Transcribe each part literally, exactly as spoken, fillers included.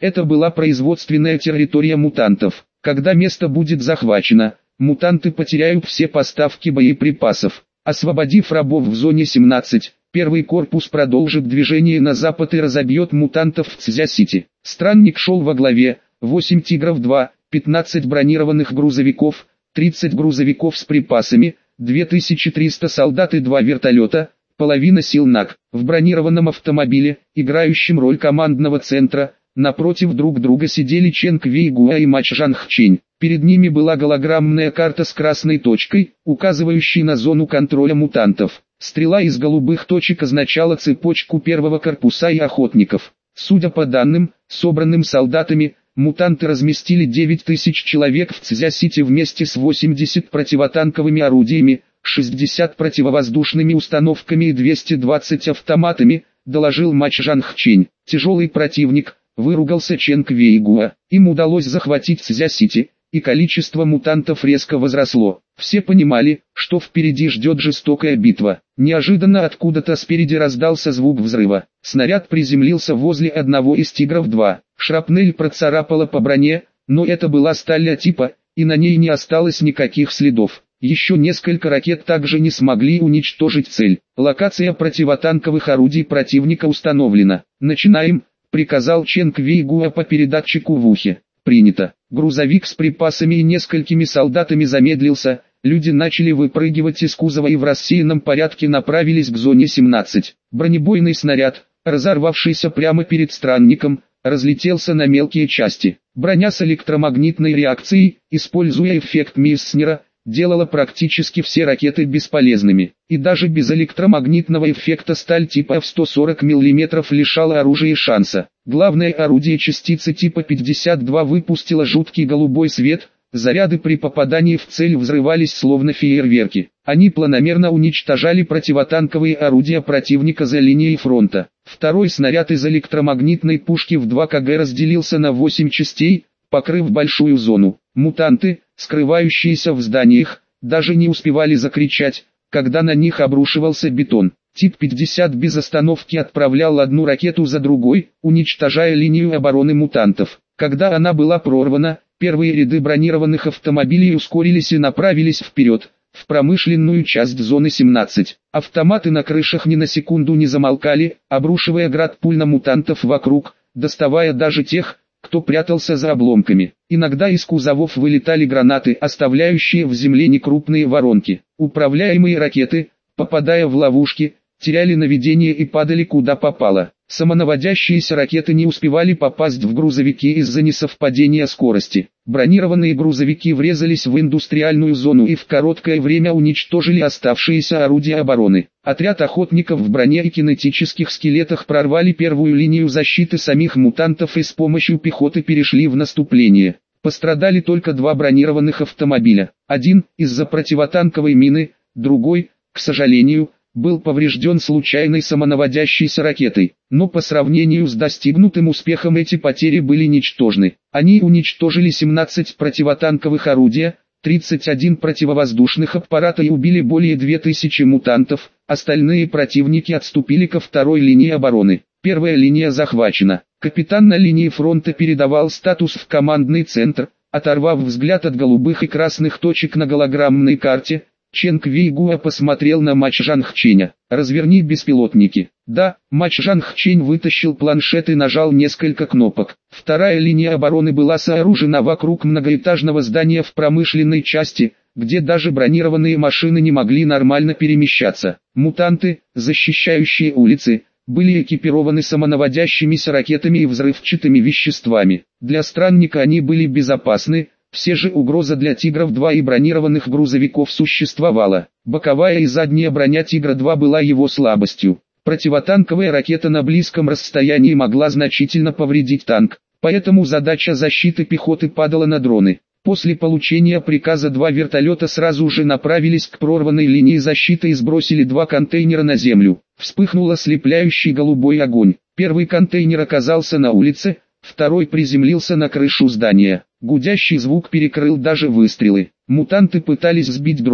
Это была производственная территория мутантов. Когда место будет захвачено, мутанты потеряют все поставки боеприпасов. Освободив рабов в зоне семнадцать, первый корпус продолжит движение на запад и разобьет мутантов в Цзя-Сити. Странник шел во главе, восемь Тигров-два, пятнадцать бронированных грузовиков, тридцать грузовиков с припасами, две тысячи триста солдат и два вертолета, половина сил НАК. В бронированном автомобиле, играющем роль командного центра, напротив друг друга сидели Ченг Вейгуа и Мач Жанхчень. Перед ними была голограммная карта с красной точкой, указывающей на зону контроля мутантов. Стрела из голубых точек означала цепочку первого корпуса и охотников. Судя по данным, собранным солдатами, мутанты разместили девять тысяч человек в Цзя-Сити вместе с восемьдесят противотанковыми орудиями, шестьдесят противовоздушными установками и двумястами двадцатью автоматами, доложил Мач Жанхчень. Тяжелый противник, выругался Ченг Вейгуа. Им удалось захватить Цзя-Сити, и количество мутантов резко возросло. Все понимали, что впереди ждет жестокая битва. Неожиданно откуда-то спереди раздался звук взрыва. Снаряд приземлился возле одного из Тигров-два. Шрапнель процарапала по броне, но это была сталь типа, и на ней не осталось никаких следов. Еще несколько ракет также не смогли уничтожить цель. Локация противотанковых орудий противника установлена. «Начинаем», — приказал Ченг Вейгуа по передатчику в ухе. «Принято». Грузовик с припасами и несколькими солдатами замедлился, люди начали выпрыгивать из кузова и в рассеянном порядке направились к зоне семнадцать. Бронебойный снаряд, разорвавшийся прямо перед странником, разлетелся на мелкие части. Броня с электромагнитной реакцией, используя эффект Мисснера, делала практически все ракеты бесполезными. И даже без электромагнитного эффекта сталь типа эф сто сорок миллиметров лишала оружия шанса. Главное орудие частицы типа пятьдесят два выпустило жуткий голубой свет, заряды при попадании в цель взрывались словно фейерверки. Они планомерно уничтожали противотанковые орудия противника за линией фронта. Второй снаряд из электромагнитной пушки в два километра разделился на восемь частей, покрыв большую зону. Мутанты, скрывающиеся в зданиях, даже не успевали закричать, когда на них обрушивался бетон. Тип пятьдесят без остановки отправлял одну ракету за другой, уничтожая линию обороны мутантов. Когда она была прорвана, первые ряды бронированных автомобилей ускорились и направились вперед, в промышленную часть зоны семнадцать. Автоматы на крышах ни на секунду не замолкали, обрушивая град пуль на мутантов вокруг, доставая даже тех, кто прятался за обломками. Иногда из кузовов вылетали гранаты, оставляющие в земле некрупные воронки. Управляемые ракеты, попадая в ловушки, теряли наведение и падали куда попало. Самонаводящиеся ракеты не успевали попасть в грузовики из-за несовпадения скорости. Бронированные грузовики врезались в индустриальную зону и в короткое время уничтожили оставшиеся орудия обороны. Отряд охотников в броне и кинетических скелетах прорвали первую линию защиты самих мутантов и с помощью пехоты перешли в наступление. Пострадали только два бронированных автомобиля. Один из-за противотанковой мины, другой, к сожалению, был поврежден случайной самонаводящейся ракетой, но по сравнению с достигнутым успехом эти потери были ничтожны. Они уничтожили семнадцать противотанковых орудия, тридцать один противовоздушных аппарата и убили более двух тысяч мутантов, остальные противники отступили ко второй линии обороны. Первая линия захвачена. Капитан на линии фронта передавал статус в командный центр, оторвав взгляд от голубых и красных точек на голограммной карте. Ченг Вейгуа посмотрел на Мач Жанхченя. «Разверни беспилотники». Да, Мач Жанхчень вытащил планшет и нажал несколько кнопок. Вторая линия обороны была сооружена вокруг многоэтажного здания в промышленной части, где даже бронированные машины не могли нормально перемещаться. Мутанты, защищающие улицы, были экипированы самонаводящимися ракетами и взрывчатыми веществами. Для странника они были безопасны. Все же угроза для Тигров-два и бронированных грузовиков существовала. Боковая и задняя броня Тигра-два была его слабостью. Противотанковая ракета на близком расстоянии могла значительно повредить танк, поэтому задача защиты пехоты падала на дроны. После получения приказа два вертолета сразу же направились к прорванной линии защиты и сбросили два контейнера на землю. Вспыхнул ослепляющий голубой огонь. Первый контейнер оказался на улице, второй приземлился на крышу здания. Гудящий звук перекрыл даже выстрелы. Мутанты пытались сбить дроны,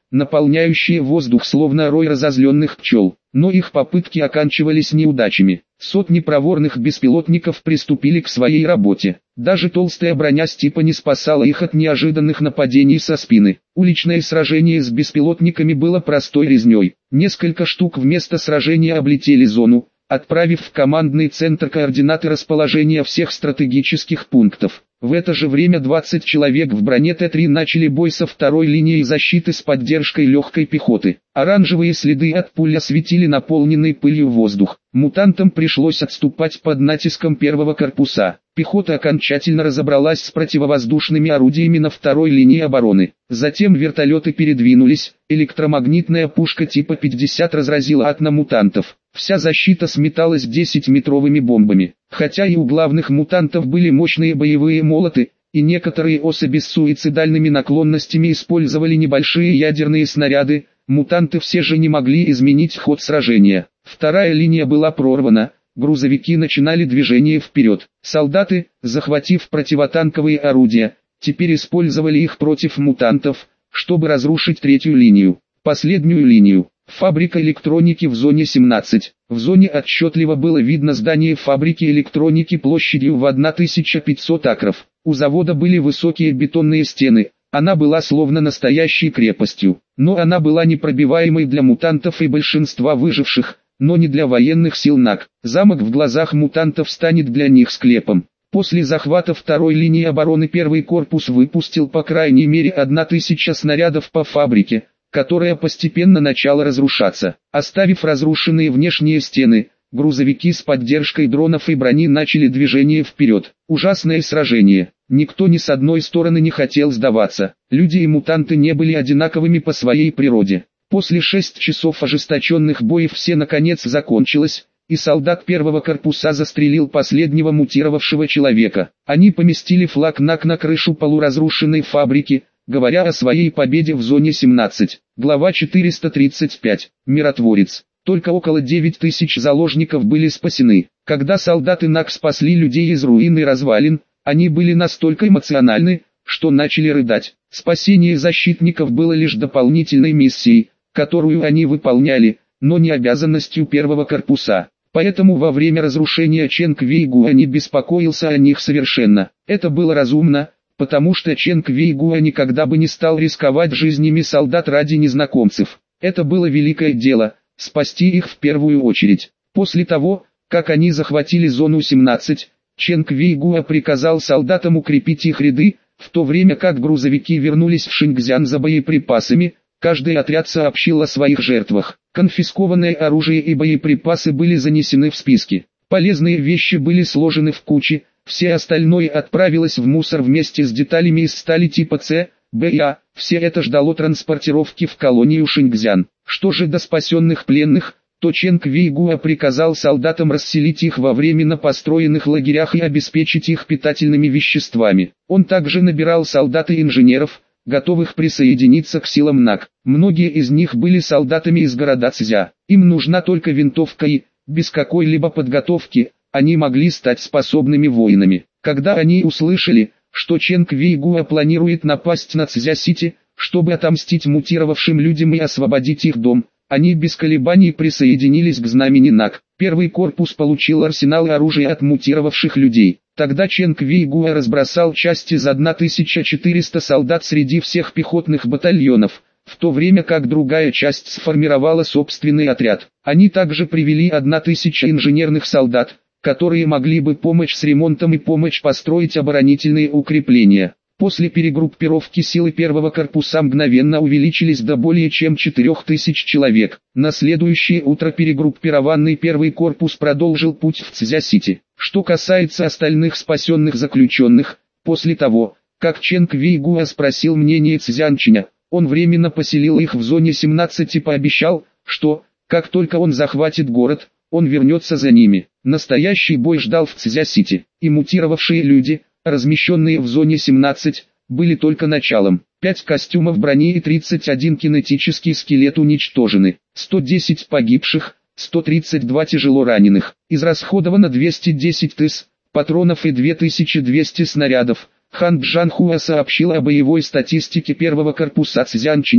наполняющие воздух словно рой разозленных пчел. Но их попытки оканчивались неудачами. Сотни проворных беспилотников приступили к своей работе. Даже толстая броня Стипа не спасала их от неожиданных нападений со спины. Уличное сражение с беспилотниками было простой резней. Несколько штук вместо сражения облетели зону, отправив в командный центр координаты расположения всех стратегических пунктов. В это же время двадцать человек в броне Т три начали бой со второй линией защиты с поддержкой легкой пехоты. Оранжевые следы от пуль осветили наполненный пылью воздух. Мутантам пришлось отступать под натиском первого корпуса. Пехота окончательно разобралась с противовоздушными орудиями на второй линии обороны. Затем вертолеты передвинулись, электромагнитная пушка типа пятьдесят разразила ад на мутантов. Вся защита сметалась десятиметровыми бомбами. Хотя и у главных мутантов были мощные боевые молоты, и некоторые особи с суицидальными наклонностями использовали небольшие ядерные снаряды, мутанты все же не могли изменить ход сражения. Вторая линия была прорвана, грузовики начинали движение вперед. Солдаты, захватив противотанковые орудия, теперь использовали их против мутантов, чтобы разрушить третью линию. Последнюю линию. Фабрика электроники в зоне семнадцать. В зоне отчетливо было видно здание фабрики электроники площадью в тысячу пятьсот акров. У завода были высокие бетонные стены, она была словно настоящей крепостью. Но она была непробиваемой для мутантов и большинства выживших, но не для военных сил НАК. Замок в глазах мутантов станет для них склепом. После захвата второй линии обороны первый корпус выпустил по крайней мере тысячу снарядов по фабрике, которая постепенно начала разрушаться. Оставив разрушенные внешние стены, грузовики с поддержкой дронов и брони начали движение вперед. Ужасное сражение. Никто ни с одной стороны не хотел сдаваться. Люди и мутанты не были одинаковыми по своей природе. После шести часов ожесточенных боев все наконец закончилось, и солдат первого корпуса застрелил последнего мутировавшего человека. Они поместили флаг НАК на крышу полуразрушенной фабрики, говоря о своей победе в зоне семнадцать. Глава четыреста тридцать пять. Миротворец. Только около девяти тысяч заложников были спасены. Когда солдаты НАК спасли людей из руин и развалин, они были настолько эмоциональны, что начали рыдать. Спасение защитников было лишь дополнительной миссией, которую они выполняли, но не обязанностью первого корпуса. Поэтому во время разрушения Ченг Вейгуа не беспокоился о них совершенно. Это было разумно, потому что Ченг Вейгуа никогда бы не стал рисковать жизнями солдат ради незнакомцев. Это было великое дело, спасти их в первую очередь. После того, как они захватили зону семнадцать, Ченг Вейгуа приказал солдатам укрепить их ряды, в то время как грузовики вернулись в Шингзян за боеприпасами. Каждый отряд сообщил о своих жертвах. Конфискованное оружие и боеприпасы были занесены в списки. Полезные вещи были сложены в кучи, все остальное отправилось в мусор вместе с деталями из стали типа С, Б и А. Все это ждало транспортировки в колонию Шингзян. Что же до спасенных пленных, то Ченг Вейгуа приказал солдатам расселить их во временно построенных лагерях и обеспечить их питательными веществами. Он также набирал солдат и инженеров, готовых присоединиться к силам НАК. Многие из них были солдатами из города Цзя. Им нужна только винтовка и, без какой-либо подготовки, они могли стать способными воинами. Когда они услышали, что Ченг Вейгуа планирует напасть на Цзя-Сити, чтобы отомстить мутировавшим людям и освободить их дом, они без колебаний присоединились к знамени НАК. Первый корпус получил арсенал оружия от мутировавших людей. Тогда Ченг Вейгуа разбросал часть из тысячи четырёхсот солдат среди всех пехотных батальонов, в то время как другая часть сформировала собственный отряд. Они также привели тысячу инженерных солдат, которые могли бы помочь с ремонтом и помочь построить оборонительные укрепления. После перегруппировки силы первого корпуса мгновенно увеличились до более чем четырёх тысяч человек. На следующее утро перегруппированный первый корпус продолжил путь в Цзя-Сити. Что касается остальных спасенных заключенных, после того, как Ченг Вейгуа спросил мнение Цзянчиня, он временно поселил их в зоне семнадцать и пообещал, что, как только он захватит город, он вернется за ними. Настоящий бой ждал в Цзя-Сити, и мутировавшие люди, размещенные в зоне семнадцать, были только началом. пять костюмов брони и тридцать один кинетический скелет уничтожены, сто десять погибших, сто тридцать два тяжело раненых. Израсходовано двести десять тысяч патронов и две тысячи двести снарядов. Хан Джанхуа сообщил о боевой статистике первого корпуса Цзянчиню.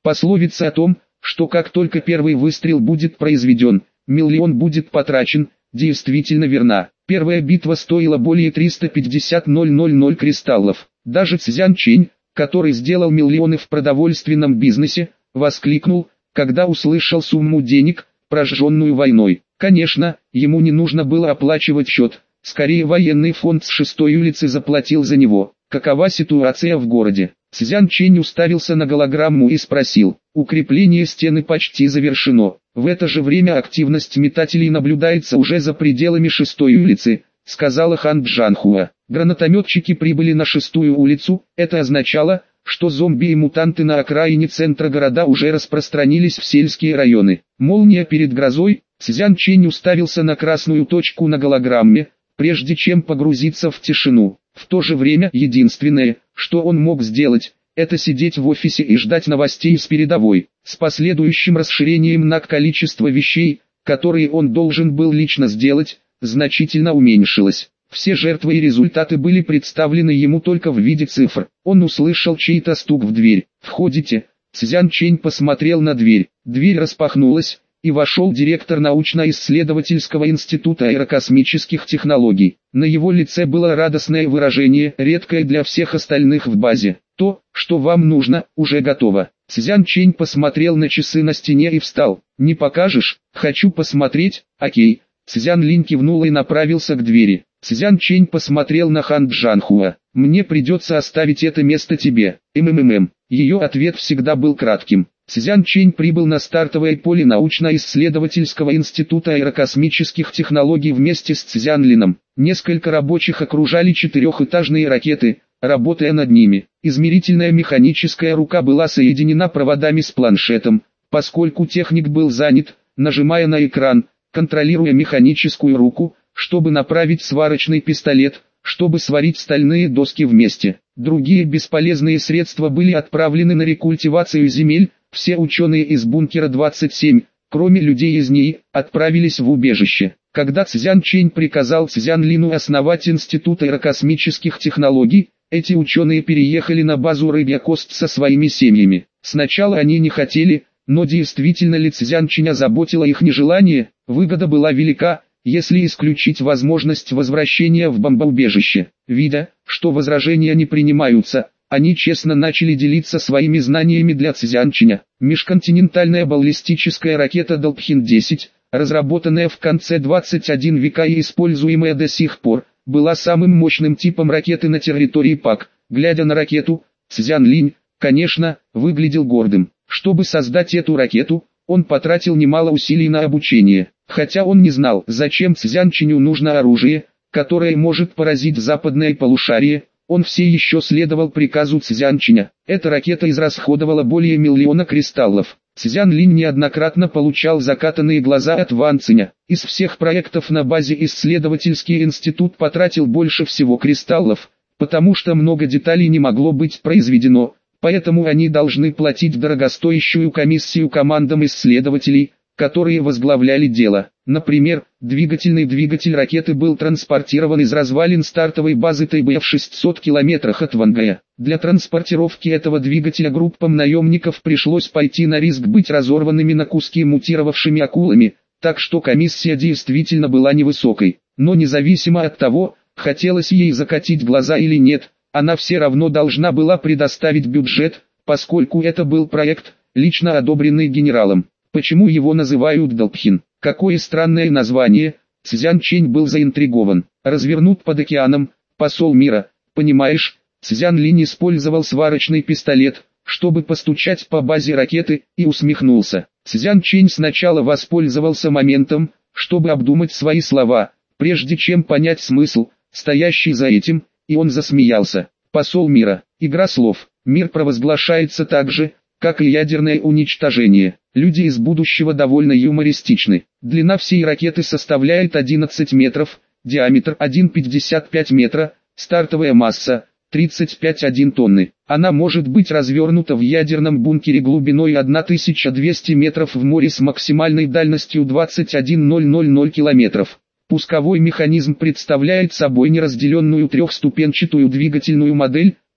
Пословица о том, что как только первый выстрел будет произведен, миллион будет потрачен, действительно верна. Первая битва стоила более триста пятьдесят тысяч кристаллов. Даже Цзян Чэнь, который сделал миллионы в продовольственном бизнесе, воскликнул, когда услышал сумму денег, прожженную войной. Конечно, ему не нужно было оплачивать счет, скорее военный фонд с шестой улицы заплатил за него. Какова ситуация в городе? Цзян Чэнь уставился на голограмму и спросил. Укрепление стены почти завершено. В это же время активность метателей наблюдается уже за пределами шестой улицы, сказала Хан Джанхуа. Гранатометчики прибыли на шестую улицу, это означало, что зомби и мутанты на окраине центра города уже распространились в сельские районы. Молния перед грозой, Цзян Чэнь уставился на красную точку на голограмме, прежде чем погрузиться в тишину. В то же время единственное, что он мог сделать, это сидеть в офисе и ждать новостей с передовой, с последующим расширением на количество вещей, которые он должен был лично сделать, значительно уменьшилось. Все жертвы и результаты были представлены ему только в виде цифр. Он услышал чей-то стук в дверь. «Входите». Цзян Чэнь посмотрел на дверь. Дверь распахнулась, и вошел директор научно-исследовательского института аэрокосмических технологий. На его лице было радостное выражение, редкое для всех остальных в базе. «То, что вам нужно, уже готово». Цзян Чэнь посмотрел на часы на стене и встал. «Не покажешь? Хочу посмотреть». «Окей». Цзян Линь кивнул и направился к двери. Цзян Чэнь посмотрел на Хан Джанхуа. «Мне придется оставить это место тебе». «МММ». Ее ответ всегда был кратким. Цзян Чэнь прибыл на стартовое поле научно-исследовательского института аэрокосмических технологий вместе с Цзян Лином. Несколько рабочих окружали четырехэтажные ракеты, работая над ними. Измерительная механическая рука была соединена проводами с планшетом, поскольку техник был занят, нажимая на экран, контролируя механическую руку, чтобы направить сварочный пистолет, чтобы сварить стальные доски вместе. Другие бесполезные средства были отправлены на рекультивацию земель. Все ученые из бункера двадцать семь, кроме людей из НИИ, отправились в убежище. Когда Цзян Чэнь приказал Цзян Лину основать Институт аэрокосмических технологий, эти ученые переехали на базу Рыбья Кост со своими семьями. Сначала они не хотели, но действительно ли Цзян Чэня заботило их нежелание, выгода была велика, если исключить возможность возвращения в бомбоубежище. Видя, что возражения не принимаются, они честно начали делиться своими знаниями для Цзян Чэня. Межконтинентальная баллистическая ракета Долпхин десять, разработанная в конце двадцать первого века и используемая до сих пор, была самым мощным типом ракеты на территории ПАК. Глядя на ракету, Цзян Линь, конечно, выглядел гордым. Чтобы создать эту ракету, он потратил немало усилий на обучение. Хотя он не знал, зачем Цзян Чэню нужно оружие, которое может поразить западное полушарие, он все еще следовал приказу Цзян Чэня. Эта ракета израсходовала более миллиона кристаллов. Цзян Линь неоднократно получал закатанные глаза от Ван Циня. Из всех проектов на базе исследовательский институт потратил больше всего кристаллов, потому что много деталей не могло быть произведено, поэтому они должны платить дорогостоящую комиссию командам исследователей, которые возглавляли дело. Например, двигательный двигатель ракеты был транспортирован из развалин стартовой базы Тайбэя в шестисот километрах от Вангая. Для транспортировки этого двигателя группам наемников пришлось пойти на риск быть разорванными на куски мутировавшими акулами, так что комиссия действительно была невысокой. Но независимо от того, хотелось ей закатить глаза или нет, она все равно должна была предоставить бюджет, поскольку это был проект, лично одобренный генералом. Почему его называют Долпхин? Какое странное название. Цзян Чэнь был заинтригован. Развернут под океаном, посол мира, понимаешь? Цзян Линь использовал сварочный пистолет, чтобы постучать по базе ракеты, и усмехнулся. Цзян Чэнь сначала воспользовался моментом, чтобы обдумать свои слова, прежде чем понять смысл, стоящий за этим, и он засмеялся. Посол мира. Игра слов. Мир провозглашается так же, как и ядерное уничтожение. Люди из будущего довольно юмористичны. Длина всей ракеты составляет одиннадцать метров, диаметр один целых пятьдесят пять сотых метра, стартовая масса тридцать пять целых одна десятая тонны. Она может быть развернута в ядерном бункере глубиной тысяча двести метров в море с максимальной дальностью двадцать один тысяч километров. Пусковой механизм представляет собой неразделенную трехступенчатую двигательную модель,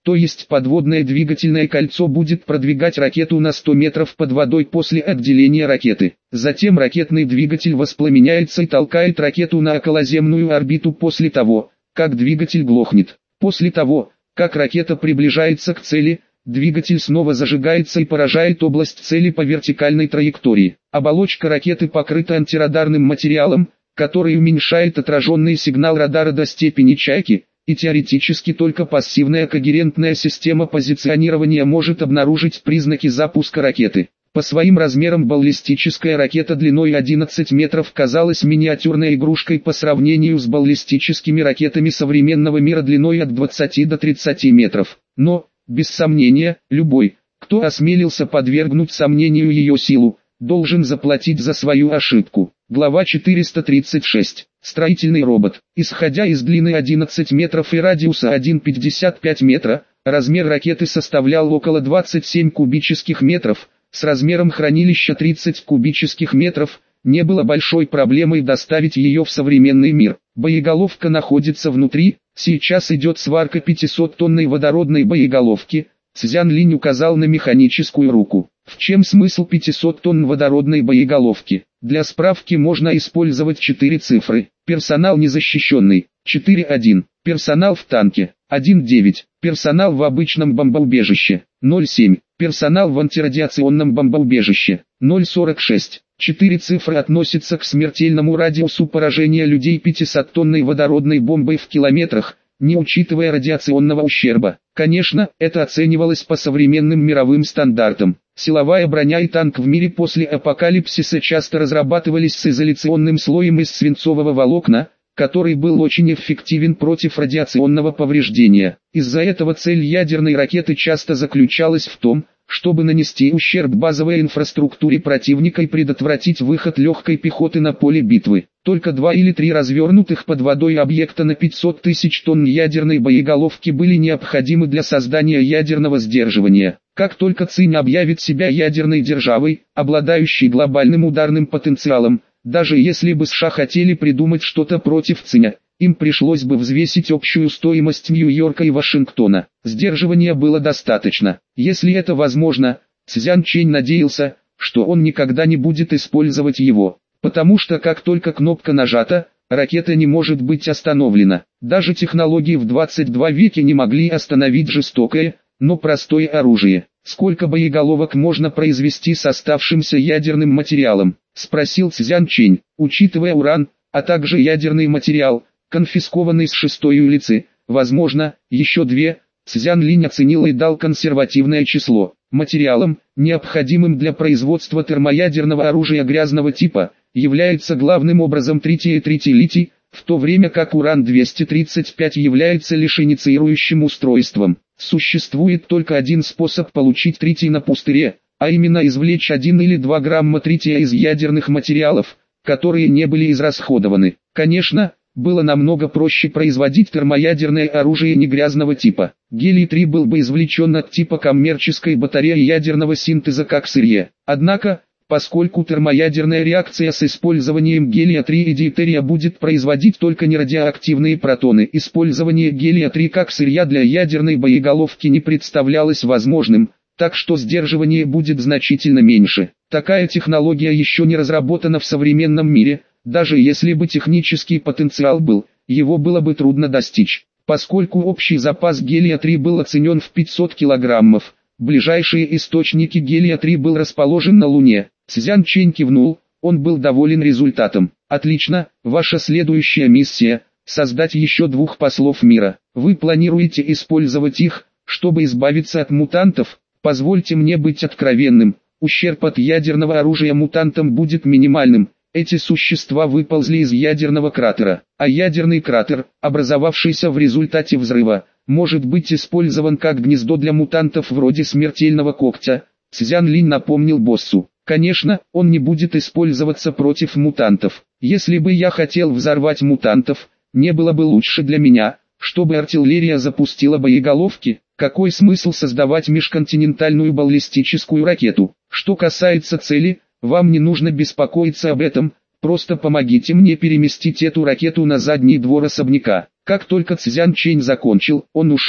то есть подводное двигательное кольцо будет продвигать ракету на сто метров под водой после отделения ракеты. Затем ракетный двигатель воспламеняется и толкает ракету на околоземную орбиту после того, как двигатель глохнет. После того, как ракета приближается к цели, двигатель снова зажигается и поражает область цели по вертикальной траектории. Оболочка ракеты покрыта антирадарным материалом, который уменьшает отраженный сигнал радара до степени чайки, и теоретически только пассивная когерентная система позиционирования может обнаружить признаки запуска ракеты. По своим размерам баллистическая ракета длиной одиннадцать метров казалась миниатюрной игрушкой по сравнению с баллистическими ракетами современного мира длиной от двадцати до тридцати метров. Но, без сомнения, любой, кто осмелился подвергнуть сомнению ее силу, должен заплатить за свою ошибку. Глава четыреста тридцать шесть. Строительный робот. Исходя из длины одиннадцать метров и радиуса один целых пятьдесят пять метра, размер ракеты составлял около двадцати семи кубических метров, с размером хранилища тридцать кубических метров, не было большой проблемой доставить ее в современный мир. Боеголовка находится внутри, сейчас идет сварка пятисоттонной водородной боеголовки. Цзян Линь указал на механическую руку. В чем смысл пятисот тонн водородной боеголовки? Для справки можно использовать четыре цифры. Персонал незащищенный – четыре один. Персонал в танке – один девять. Персонал в обычном бомбоубежище – ноль семь. Персонал в антирадиационном бомбоубежище – ноль сорок шесть. Четыре цифры относятся к смертельному радиусу поражения людей пятисоттонной водородной бомбой в километрах, не учитывая радиационного ущерба. Конечно, это оценивалось по современным мировым стандартам. Силовая броня и танк в мире после апокалипсиса часто разрабатывались с изоляционным слоем из свинцового волокна, который был очень эффективен против радиационного повреждения. Из-за этого цель ядерной ракеты часто заключалась в том, чтобы нанести ущерб базовой инфраструктуре противника и предотвратить выход легкой пехоты на поле битвы. Только два или три развернутых под водой объекта на пятьсот тысяч тонн ядерной боеголовки были необходимы для создания ядерного сдерживания. Как только Цинь объявит себя ядерной державой, обладающей глобальным ударным потенциалом, даже если бы США хотели придумать что-то против Циня, им пришлось бы взвесить общую стоимость Нью-Йорка и Вашингтона. Сдерживания было достаточно. Если это возможно, Цзян Чэнь надеялся, что он никогда не будет использовать его, потому что как только кнопка нажата, ракета не может быть остановлена. Даже технологии в двадцать втором веке не могли остановить жестокое, но простое оружие. «Сколько боеголовок можно произвести с оставшимся ядерным материалом?» – спросил Цзян Чэнь. Учитывая уран, а также ядерный материал, конфискованный с шестой улицы, возможно, еще две. Цзян Линь оценил и дал консервативное число. Материалом, необходимым для производства термоядерного оружия грязного типа, является главным образом тритий и тритий-литий, в то время как уран двести тридцать пять является лишь инициирующим устройством. Существует только один способ получить тритий на пустыре, а именно извлечь один или два грамма трития из ядерных материалов, которые не были израсходованы. Конечно, было намного проще производить термоядерное оружие негрязного типа. Гелий-три был бы извлечен от типа коммерческой батареи ядерного синтеза как сырье. Однако, поскольку термоядерная реакция с использованием гелия-три и дейтерия будет производить только нерадиоактивные протоны, использование гелия-три как сырья для ядерной боеголовки не представлялось возможным, так что сдерживание будет значительно меньше. Такая технология еще не разработана в современном мире. Даже если бы технический потенциал был, его было бы трудно достичь. Поскольку общий запас гелия-три был оценен в пятьсот килограммов, ближайшие источники гелия-три был расположен на Луне. Цзян Чэнь кивнул, он был доволен результатом. Отлично, ваша следующая миссия – создать еще двух послов мира. Вы планируете использовать их, чтобы избавиться от мутантов? Позвольте мне быть откровенным, ущерб от ядерного оружия мутантам будет минимальным. Эти существа выползли из ядерного кратера, а ядерный кратер, образовавшийся в результате взрыва, может быть использован как гнездо для мутантов вроде смертельного когтя. Цзян Линь напомнил боссу. Конечно, он не будет использоваться против мутантов. Если бы я хотел взорвать мутантов, не было бы лучше для меня, чтобы артиллерия запустила боеголовки. Какой смысл создавать межконтинентальную баллистическую ракету? Что касается цели, вам не нужно беспокоиться об этом, просто помогите мне переместить эту ракету на задний двор особняка. Как только Цзян Чэнь закончил, он ушел.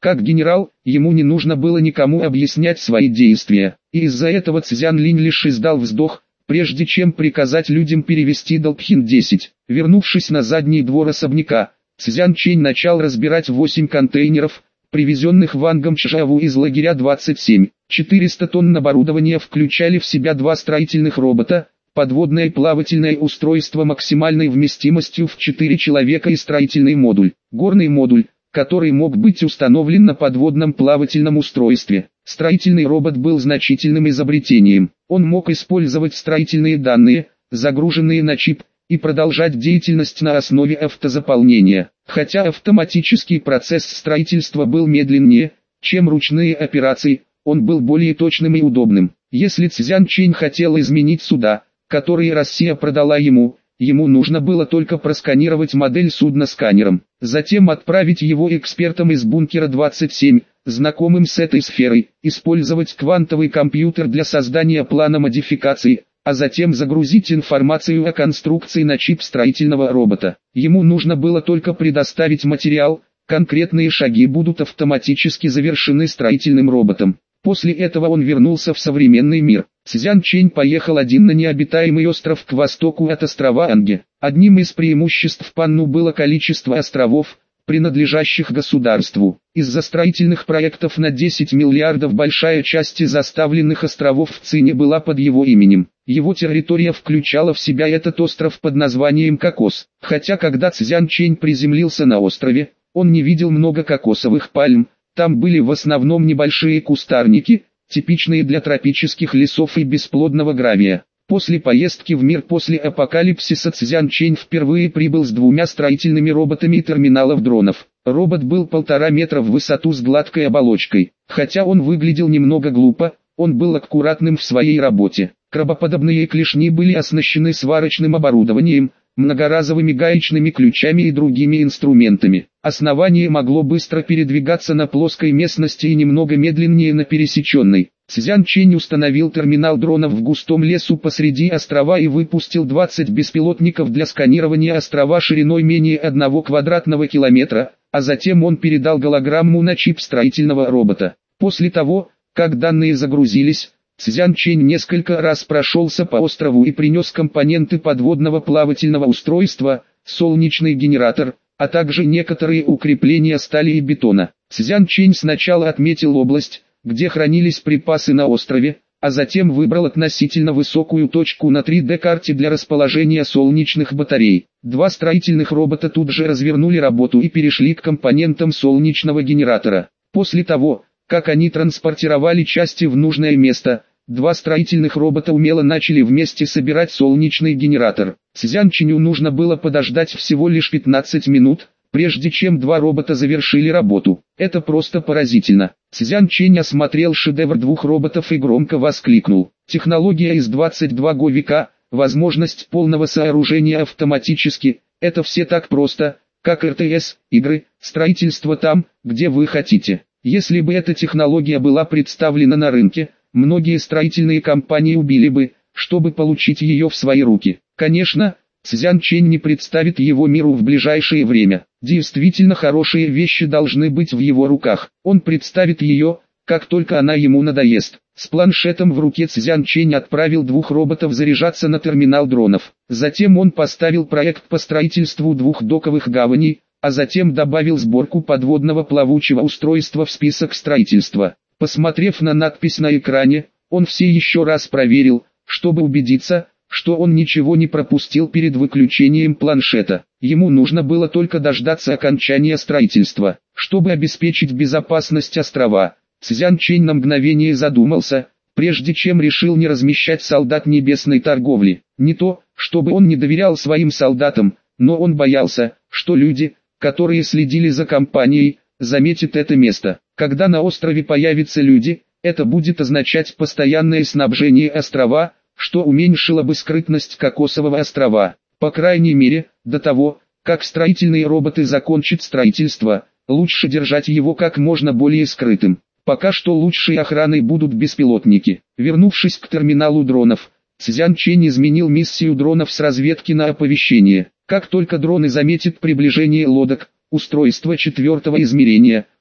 Как генерал, ему не нужно было никому объяснять свои действия, и из-за этого Цзян Линь лишь издал вздох, прежде чем приказать людям перевести Долпхин десять. Вернувшись на задний двор особняка, Цзян Чэнь начал разбирать восемь контейнеров, привезенных Вангом Чжаву из лагеря двадцать семь. четыреста тонн оборудования включали в себя два строительных робота, подводное плавательное устройство максимальной вместимостью в четыре человека и строительный модуль, горный модуль, который мог быть установлен на подводном плавательном устройстве. Строительный робот был значительным изобретением. Он мог использовать строительные данные, загруженные на чип, и продолжать деятельность на основе автозаполнения. Хотя автоматический процесс строительства был медленнее, чем ручные операции, он был более точным и удобным. Если Цзян Чэнь хотел изменить суда, которые Россия продала ему, ему нужно было только просканировать модель судна сканером, затем отправить его экспертам из бункера двадцать семь, знакомым с этой сферой, использовать квантовый компьютер для создания плана модификации, а затем загрузить информацию о конструкции на чип строительного робота. Ему нужно было только предоставить материал, конкретные шаги будут автоматически завершены строительным роботом. После этого он вернулся в современный мир. Цзян Чэнь поехал один на необитаемый остров к востоку от острова Анге. Одним из преимуществ Панну было количество островов, принадлежащих государству. Из-за строительных проектов на десять миллиардов большая часть заставленных островов в Цине была под его именем. Его территория включала в себя этот остров под названием Кокос. Хотя когда Цзян Чэнь приземлился на острове, он не видел много кокосовых пальм, там были в основном небольшие кустарники, типичные для тропических лесов и бесплодного гравия. После поездки в мир после апокалипсиса Цзян Чэнь впервые прибыл с двумя строительными роботами терминалов дронов. Робот был полтора метра в высоту с гладкой оболочкой. Хотя он выглядел немного глупо, он был аккуратным в своей работе. Крабоподобные клешни были оснащены сварочным оборудованием, многоразовыми гаечными ключами и другими инструментами. Основание могло быстро передвигаться на плоской местности и немного медленнее на пересеченной. Цзян Чэнь установил терминал дронов в густом лесу посреди острова и выпустил двадцать беспилотников для сканирования острова шириной менее одного квадратного километра, а затем он передал голограмму на чип строительного робота. После того, как данные загрузились, Цзян Чэнь несколько раз прошелся по острову и принес компоненты подводного плавательного устройства, солнечный генератор, а также некоторые укрепления стали и бетона. Цзян Чэнь сначала отметил область, где хранились припасы на острове, а затем выбрал относительно высокую точку на три дэ карте для расположения солнечных батарей. Два строительных робота тут же развернули работу и перешли к компонентам солнечного генератора. После того, как они транспортировали части в нужное место, два строительных робота умело начали вместе собирать солнечный генератор. Цзян Чэню нужно было подождать всего лишь пятнадцать минут, прежде чем два робота завершили работу. Это просто поразительно. Цзян Чэнь осмотрел шедевр двух роботов и громко воскликнул. Технология из двадцать два века, возможность полного сооружения автоматически, это все так просто, как эр тэ эс, игры, строительство там, где вы хотите. Если бы эта технология была представлена на рынке, многие строительные компании убили бы, чтобы получить ее в свои руки. Конечно, Цзян Чэнь не представит его миру в ближайшее время. Действительно хорошие вещи должны быть в его руках. Он представит ее, как только она ему надоест. С планшетом в руке Цзян Чэнь отправил двух роботов заряжаться на терминал дронов. Затем он поставил проект по строительству двух доковых гаваней, а затем добавил сборку подводного плавучего устройства в список строительства. Посмотрев на надпись на экране, он все еще раз проверил, чтобы убедиться, что он ничего не пропустил перед выключением планшета. Ему нужно было только дождаться окончания строительства. Чтобы обеспечить безопасность острова, Цзян Чэнь на мгновение задумался, прежде чем решил не размещать солдат небесной торговли. Не то, чтобы он не доверял своим солдатам, но он боялся, что люди, которые следили за компанией, заметят это место. Когда на острове появятся люди, это будет означать постоянное снабжение острова, что уменьшило бы скрытность Кокосового острова. По крайней мере, до того, как строительные роботы закончат строительство, лучше держать его как можно более скрытым. Пока что лучшей охраной будут беспилотники. Вернувшись к терминалу дронов, Цзян Чэнь изменил миссию дронов с разведки на оповещение. Как только дроны заметят приближение лодок, устройства четвертого измерения,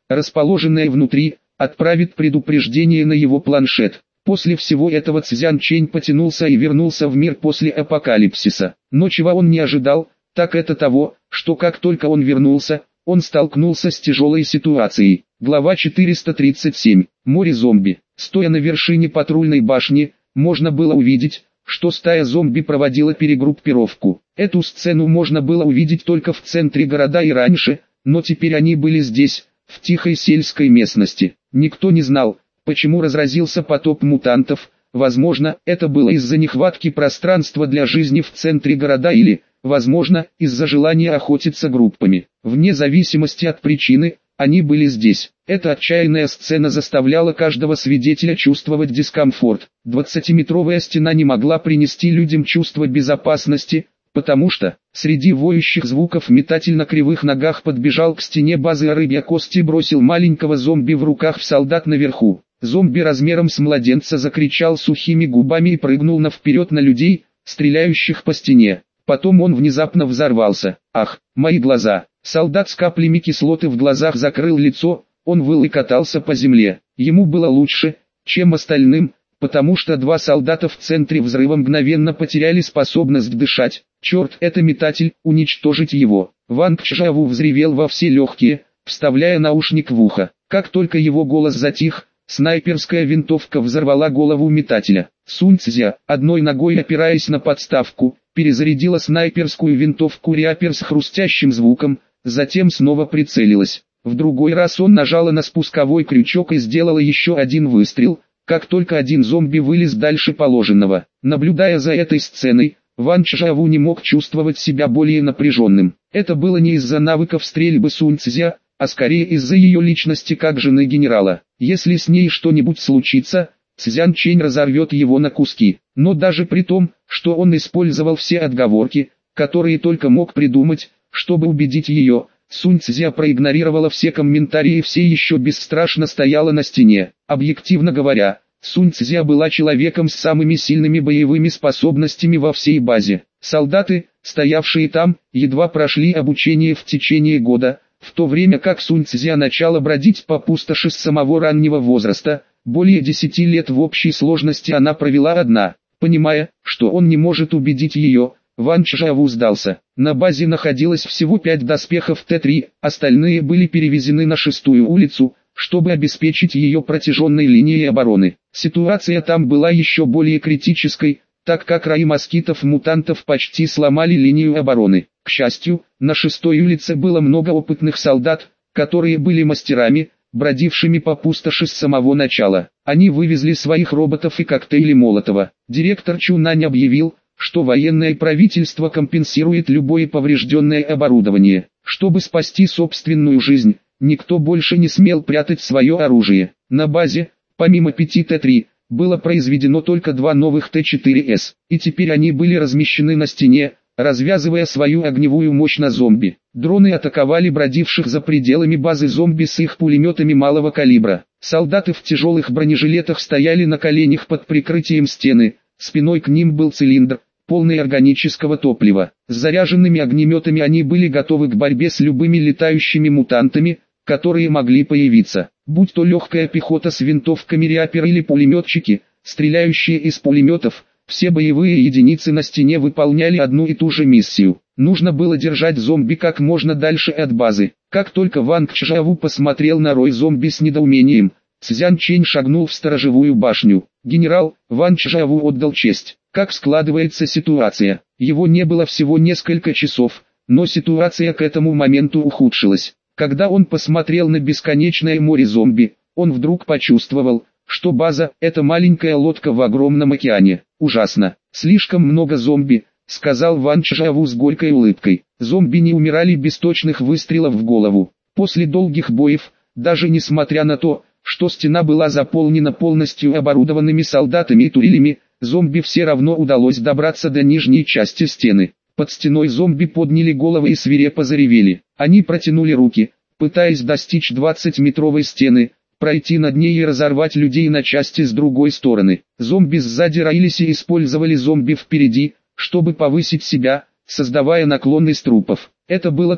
расположенное внутри, отправит предупреждение на его планшет. После всего этого Цзян Чэнь потянулся и вернулся в мир после апокалипсиса. Но чего он не ожидал, так это того, что как только он вернулся, он столкнулся с тяжелой ситуацией. Глава четыреста тридцать семь. Море зомби. Стоя на вершине патрульной башни, можно было увидеть, что стая зомби проводила перегруппировку. Эту сцену можно было увидеть только в центре города и раньше, но теперь они были здесь, в тихой сельской местности. Никто не знал, почему разразился потоп мутантов. Возможно, это было из-за нехватки пространства для жизни в центре города или, возможно, из-за желания охотиться группами. Вне зависимости от причины, они были здесь. Эта отчаянная сцена заставляла каждого свидетеля чувствовать дискомфорт. Двадцатиметровая стена не могла принести людям чувство безопасности, потому что, среди воющих звуков метатель на кривых ногах подбежал к стене базы рыбья кость и бросил маленького зомби в руках в солдат наверху. Зомби размером с младенца закричал сухими губами и прыгнул на вперед на людей, стреляющих по стене. Потом он внезапно взорвался. Ах, мои глаза! Солдат с каплями кислоты в глазах закрыл лицо, он выл и катался по земле. Ему было лучше, чем остальным, потому что два солдата в центре взрыва мгновенно потеряли способность дышать. Черт, это метатель, уничтожить его. Ванг Чжаву взревел во все легкие, вставляя наушник в ухо. Как только его голос затих, снайперская винтовка взорвала голову метателя. Сунь Цзя, одной ногой опираясь на подставку, перезарядила снайперскую винтовку ряпер с хрустящим звуком, затем снова прицелилась. В другой раз он нажала на спусковой крючок и сделала еще один выстрел, как только один зомби вылез дальше положенного. Наблюдая за этой сценой, Ван Чжаву не мог чувствовать себя более напряженным. Это было не из-за навыков стрельбы Сунь Цзя, а скорее из-за ее личности как жены генерала. Если с ней что-нибудь случится, Цзян Чэнь разорвет его на куски. Но даже при том, что он использовал все отговорки, которые только мог придумать, чтобы убедить ее, Сунь Цзя проигнорировала все комментарии и все еще бесстрашно стояла на стене. Объективно говоря, Сунь Цзя была человеком с самыми сильными боевыми способностями во всей базе. Солдаты, стоявшие там, едва прошли обучение в течение года, в то время как Сунь Цзя начала бродить по пустоши с самого раннего возраста. Более десяти лет в общей сложности она провела одна. Понимая, что он не может убедить ее, Ван Чжаву сдался. На базе находилось всего пять доспехов Т три, остальные были перевезены на шестую улицу, чтобы обеспечить ее протяженной линией обороны. Ситуация там была еще более критической, так как раи москитов-мутантов почти сломали линию обороны. К счастью, на шестой улице было много опытных солдат, которые были мастерами, бродившими по пустоши с самого начала. Они вывезли своих роботов и коктейли Молотова. Директор Чунань объявил, что военное правительство компенсирует любое поврежденное оборудование. Чтобы спасти собственную жизнь, никто больше не смел прятать свое оружие. На базе, помимо пяти Т три, было произведено только два новых Т четыре С, и теперь они были размещены на стене, развязывая свою огневую мощь на зомби. Дроны атаковали бродивших за пределами базы зомби с их пулеметами малого калибра. Солдаты в тяжелых бронежилетах стояли на коленях под прикрытием стены, спиной к ним был цилиндр, полный органического топлива. С заряженными огнеметами они были готовы к борьбе с любыми летающими мутантами, которые могли появиться. Будь то легкая пехота с винтовками ряпер или пулеметчики, стреляющие из пулеметов, все боевые единицы на стене выполняли одну и ту же миссию. Нужно было держать зомби как можно дальше от базы. Как только Ванг Чжаву посмотрел на рой зомби с недоумением, Цзян Чэнь шагнул в сторожевую башню. Генерал, Ван Чжаву отдал честь. Как складывается ситуация? Его не было всего несколько часов, но ситуация к этому моменту ухудшилась. Когда он посмотрел на бесконечное море зомби, он вдруг почувствовал, что база – это маленькая лодка в огромном океане. Ужасно. Слишком много зомби, сказал Ван Чжаву с горькой улыбкой. Зомби не умирали без точных выстрелов в голову. После долгих боев, даже несмотря на то, что стена была заполнена полностью оборудованными солдатами и турелями, зомби все равно удалось добраться до нижней части стены. Под стеной зомби подняли головы и свирепо заревели. Они протянули руки, пытаясь достичь двадцатиметровой стены, пройти над ней и разорвать людей на части с другой стороны. Зомби сзади роились и использовали зомби впереди, чтобы повысить себя, создавая наклон из трупов. Это было то,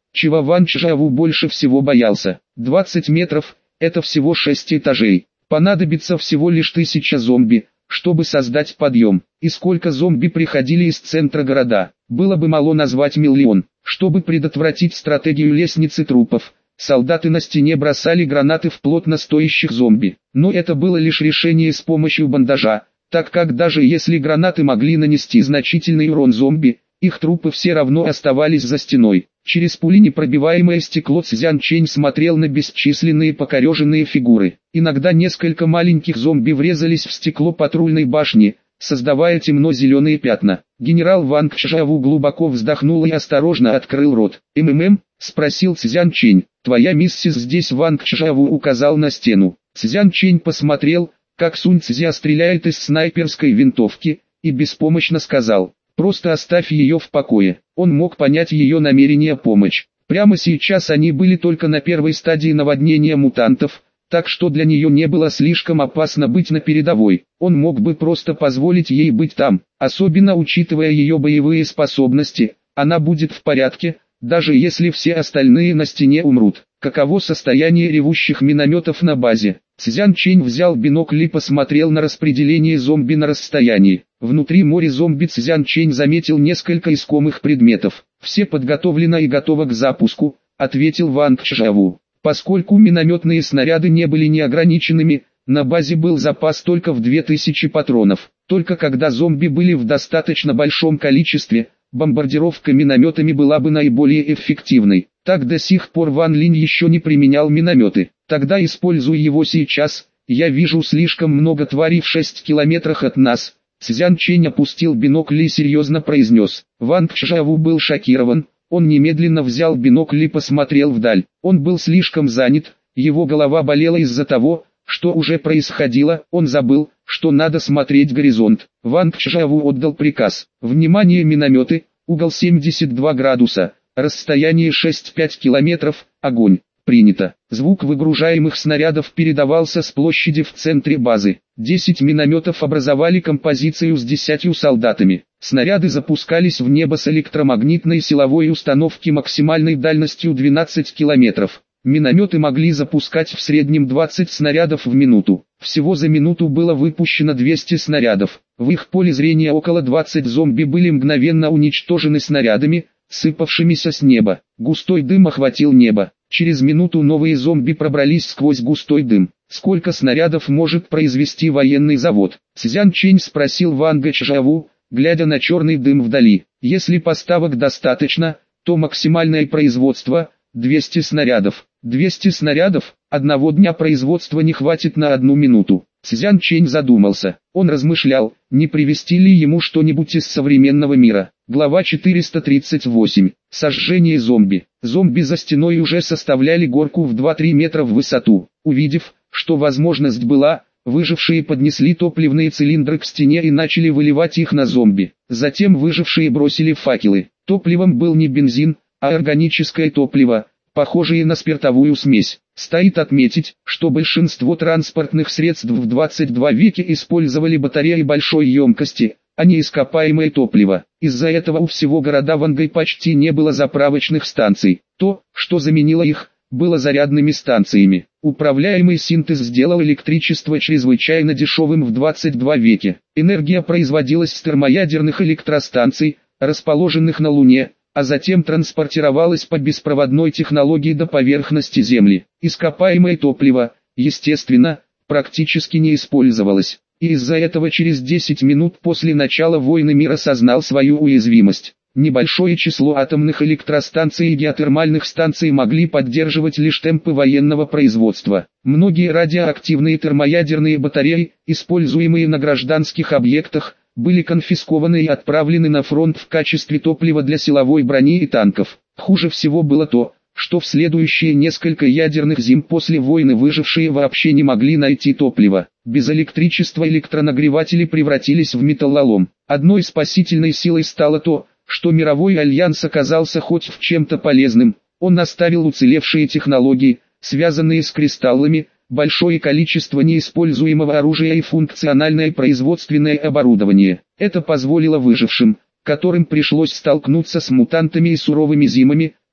Чего Ван Чжаову больше всего боялся. двадцать метров – это всего шесть этажей. Понадобится всего лишь тысяча зомби, чтобы создать подъем. И сколько зомби приходили из центра города, было бы мало назвать миллион. Чтобы предотвратить стратегию лестницы трупов, солдаты на стене бросали гранаты в плотно стоящих зомби. Но это было лишь решение с помощью бандажа, так как даже если гранаты могли нанести значительный урон зомби, их трупы все равно оставались за стеной. Через пуленепробиваемое стекло Цзян Чэнь смотрел на бесчисленные покореженные фигуры. Иногда несколько маленьких зомби врезались в стекло патрульной башни, создавая темно-зеленые пятна. Генерал Ван Чжаову глубоко вздохнул и осторожно открыл рот. «МММ?» – спросил Цзян Чэнь. «Твоя миссис здесь?» Ван Чжаову указал на стену. Цзян Чэнь посмотрел, как Сунь Цзя стреляет из снайперской винтовки, и беспомощно сказал: «Просто оставь ее в покое». Он мог понять ее намерение помочь. Прямо сейчас они были только на первой стадии наводнения мутантов, так что для нее не было слишком опасно быть на передовой. Он мог бы просто позволить ей быть там, особенно учитывая ее боевые способности. Она будет в порядке, даже если все остальные на стене умрут. Каково состояние ревущих минометов на базе? Цзян Чэнь взял бинокль и посмотрел на распределение зомби на расстоянии. Внутри моря зомби Цзян Чэнь заметил несколько искомых предметов. «Все подготовлено и готово к запуску», — ответил Ван Чжаову. Поскольку минометные снаряды не были неограниченными, на базе был запас только в две тысячи патронов. Только когда зомби были в достаточно большом количестве, бомбардировка минометами была бы наиболее эффективной. Так до сих пор Ван Линь еще не применял минометы. Тогда используй его сейчас. Я вижу слишком много тварей в шести километрах от нас. Цзян Чэнь опустил бинокль и серьезно произнес. Ван Чжаову был шокирован. Он немедленно взял бинокль и посмотрел вдаль. Он был слишком занят, его голова болела из-за того, что уже происходило. Он забыл, что надо смотреть горизонт. Ван Чжаову отдал приказ. Внимание, минометы, угол семьдесят два градуса, расстояние шесть-пять километров, огонь. Принято. Звук выгружаемых снарядов передавался с площади в центре базы. Десять минометов образовали композицию с десятью солдатами. Снаряды запускались в небо с электромагнитной силовой установки максимальной дальностью двенадцать километров. Минометы могли запускать в среднем двадцать снарядов в минуту. Всего за минуту было выпущено двести снарядов. В их поле зрения около двадцати зомби были мгновенно уничтожены снарядами, сыпавшимися с неба. Густой дым охватил небо. Через минуту новые зомби пробрались сквозь густой дым. Сколько снарядов может произвести военный завод? Цзян Чэнь спросил Ванга Чжаову, глядя на черный дым вдали. Если поставок достаточно, то максимальное производство – двести снарядов. двести снарядов, одного дня производства не хватит на одну минуту. Цзян Чэнь задумался. Он размышлял, не привезти ли ему что-нибудь из современного мира. Глава четыреста тридцать восемь. Сожжение зомби. Зомби за стеной уже составляли горку в два-три метра в высоту. Увидев, что возможность была, выжившие поднесли топливные цилиндры к стене и начали выливать их на зомби. Затем выжившие бросили факелы. Топливом был не бензин, а органическое топливо, похожее на спиртовую смесь. Стоит отметить, что большинство транспортных средств в двадцать втором веке использовали батареи большой емкости, а не ископаемое топливо. Из-за этого у всего города Вангай почти не было заправочных станций. То, что заменило их, было зарядными станциями. Управляемый синтез сделал электричество чрезвычайно дешевым в двадцать втором веке. Энергия производилась с термоядерных электростанций, расположенных на Луне, а затем транспортировалась по беспроводной технологии до поверхности Земли. Ископаемое топливо, естественно, практически не использовалось. И из-за этого через десять минут после начала войны мир осознал свою уязвимость. Небольшое число атомных электростанций и геотермальных станций могли поддерживать лишь темпы военного производства. Многие радиоактивные термоядерные батареи, используемые на гражданских объектах, были конфискованы и отправлены на фронт в качестве топлива для силовой брони и танков. Хуже всего было то, что в следующие несколько ядерных зим после войны выжившие вообще не могли найти топливо. Без электричества электронагреватели превратились в металлолом. Одной спасительной силой стало то, что мировой альянс оказался хоть в чем-то полезным. Он оставил уцелевшие технологии, связанные с кристаллами, большое количество неиспользуемого оружия и функциональное производственное оборудование. Это позволило выжившим, которым пришлось столкнуться с мутантами и суровыми зимами,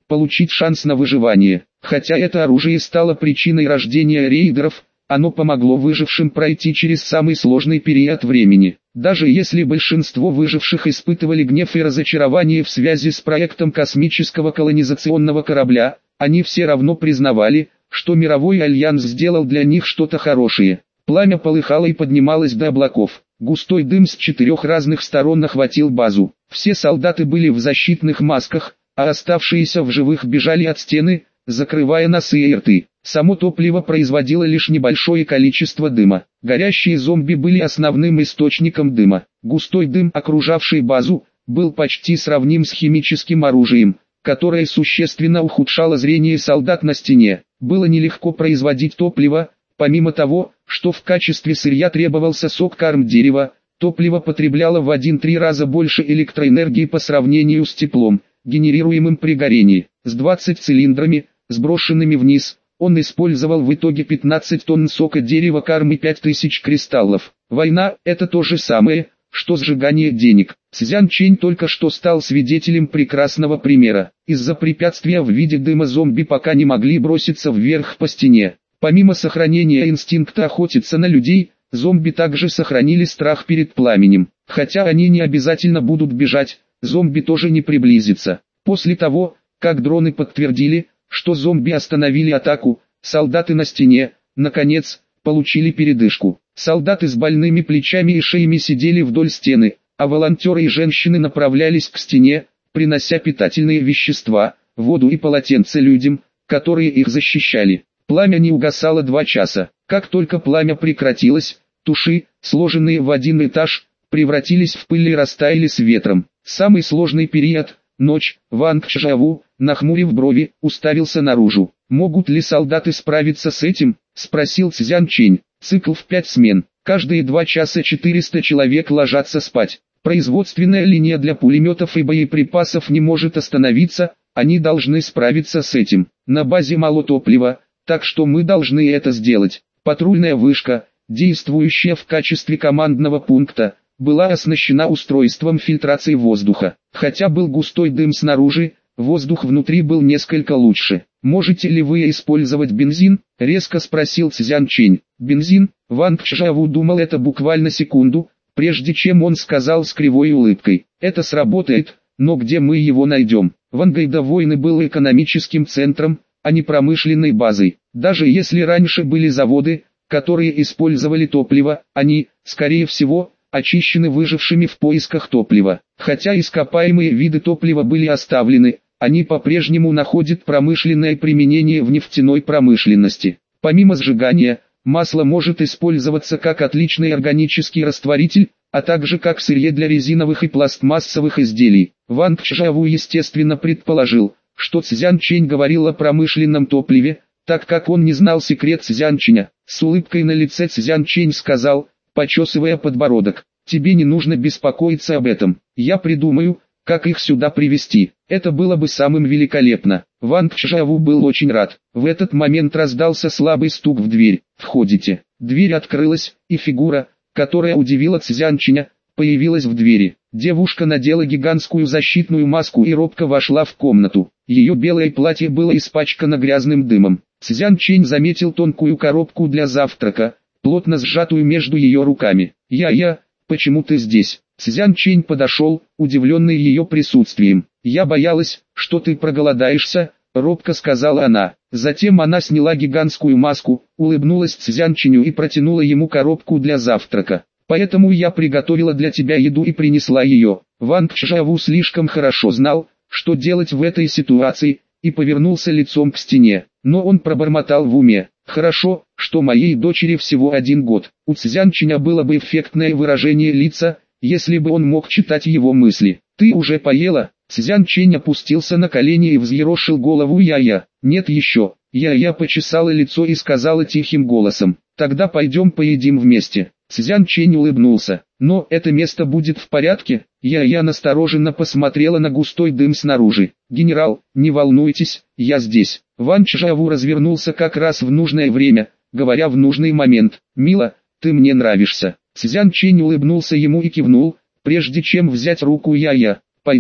получить шанс на выживание. Хотя это оружие стало причиной рождения рейдеров, оно помогло выжившим пройти через самый сложный период времени. Даже если большинство выживших испытывали гнев и разочарование в связи с проектом космического колонизационного корабля, они все равно признавали, что мировой альянс сделал для них что-то хорошее. Пламя полыхало и поднималось до облаков. Густой дым с четырех разных сторон охватил базу. Все солдаты были в защитных масках, а оставшиеся в живых бежали от стены, закрывая носы и рты. Само топливо производило лишь небольшое количество дыма. Горящие зомби были основным источником дыма. Густой дым, окружавший базу, был почти сравним с химическим оружием, которое существенно ухудшало зрение солдат на стене. Было нелегко производить топливо, помимо того, что в качестве сырья требовался сок карм дерева, топливо потребляло в один-три раза больше электроэнергии по сравнению с теплом, генерируемым при горении. С двадцатью цилиндрами, сброшенными вниз, он использовал в итоге пятнадцать тонн сока дерева карм и пять тысяч кристаллов. Война – это то же самое, что сжигание денег. Цзян Чэнь только что стал свидетелем прекрасного примера. Из-за препятствия в виде дыма зомби пока не могли броситься вверх по стене. Помимо сохранения инстинкта охотиться на людей, зомби также сохранили страх перед пламенем. Хотя они не обязательно будут бежать, зомби тоже не приблизятся. После того, как дроны подтвердили, что зомби остановили атаку, солдаты на стене, наконец, получили передышку. Солдаты с больными плечами и шеями сидели вдоль стены, а волонтеры и женщины направлялись к стене, принося питательные вещества, воду и полотенца людям, которые их защищали. Пламя не угасало два часа. Как только пламя прекратилось, туши, сложенные в один этаж, превратились в пыль и растаяли с ветром. Самый сложный период, ночь, Ванг Чжаву, нахмурив брови, уставился наружу. «Могут ли солдаты справиться с этим?» – спросил Цзян Чэнь. «Цикл в пять смен. Каждые два часа четыреста человек ложатся спать. Производственная линия для пулеметов и боеприпасов не может остановиться, они должны справиться с этим. На базе мало топлива, так что мы должны это сделать». Патрульная вышка, действующая в качестве командного пункта, была оснащена устройством фильтрации воздуха. Хотя был густой дым снаружи, воздух внутри был несколько лучше. «Можете ли вы использовать бензин?» – резко спросил Цзян Чэнь. «Бензин?» – Ванг Чжаву думал это буквально секунду, прежде чем он сказал с кривой улыбкой. «Это сработает, но где мы его найдем?» Вангайда войны был экономическим центром, а не промышленной базой. Даже если раньше были заводы, которые использовали топливо, они, скорее всего, очищены выжившими в поисках топлива. Хотя ископаемые виды топлива были оставлены, они по-прежнему находят промышленное применение в нефтяной промышленности. Помимо сжигания, масло может использоваться как отличный органический растворитель, а также как сырье для резиновых и пластмассовых изделий. Ванг Чжаву естественно предположил, что Цзян Чэнь говорил о промышленном топливе, так как он не знал секрет Цзян Чэня. С улыбкой на лице Цзян Чэнь сказал, почесывая подбородок: «Тебе не нужно беспокоиться об этом, я придумаю, как их сюда привезти. Это было бы самым великолепно». Ванг Чжаву был очень рад. В этот момент раздался слабый стук в дверь. «Входите». Дверь открылась, и фигура, которая удивила Цзян Чэня, появилась в двери. Девушка надела гигантскую защитную маску и робко вошла в комнату. Ее белое платье было испачкано грязным дымом. Цзян Чэнь заметил тонкую коробку для завтрака, плотно сжатую между ее руками. «Я-я, почему ты здесь?» Цзян Чэнь подошел, удивленный ее присутствием. «Я боялась, что ты проголодаешься», — робко сказала она. Затем она сняла гигантскую маску, улыбнулась Цзян Чэню и протянула ему коробку для завтрака. «Поэтому я приготовила для тебя еду и принесла ее». Ванг Чжаву слишком хорошо знал, что делать в этой ситуации, и повернулся лицом к стене. Но он пробормотал в уме: «Хорошо, что моей дочери всего один год». У Цзян Чэня было бы эффектное выражение лица, если бы он мог читать его мысли. «Ты уже поела?» Цзян Чэнь опустился на колени и взъерошил голову. «Я-я, нет еще». Я-я почесала лицо и сказала тихим голосом: «Тогда пойдем поедим вместе». Цзян Чэнь улыбнулся. «Но это место будет в порядке?» Я-я настороженно посмотрела на густой дым снаружи. «Генерал, не волнуйтесь, я здесь». Ван Чжаву развернулся как раз в нужное время, говоря в нужный момент: «Мила, ты мне нравишься». Цзян Чэнь улыбнулся ему и кивнул, прежде чем взять руку Я-я. «Пойдем».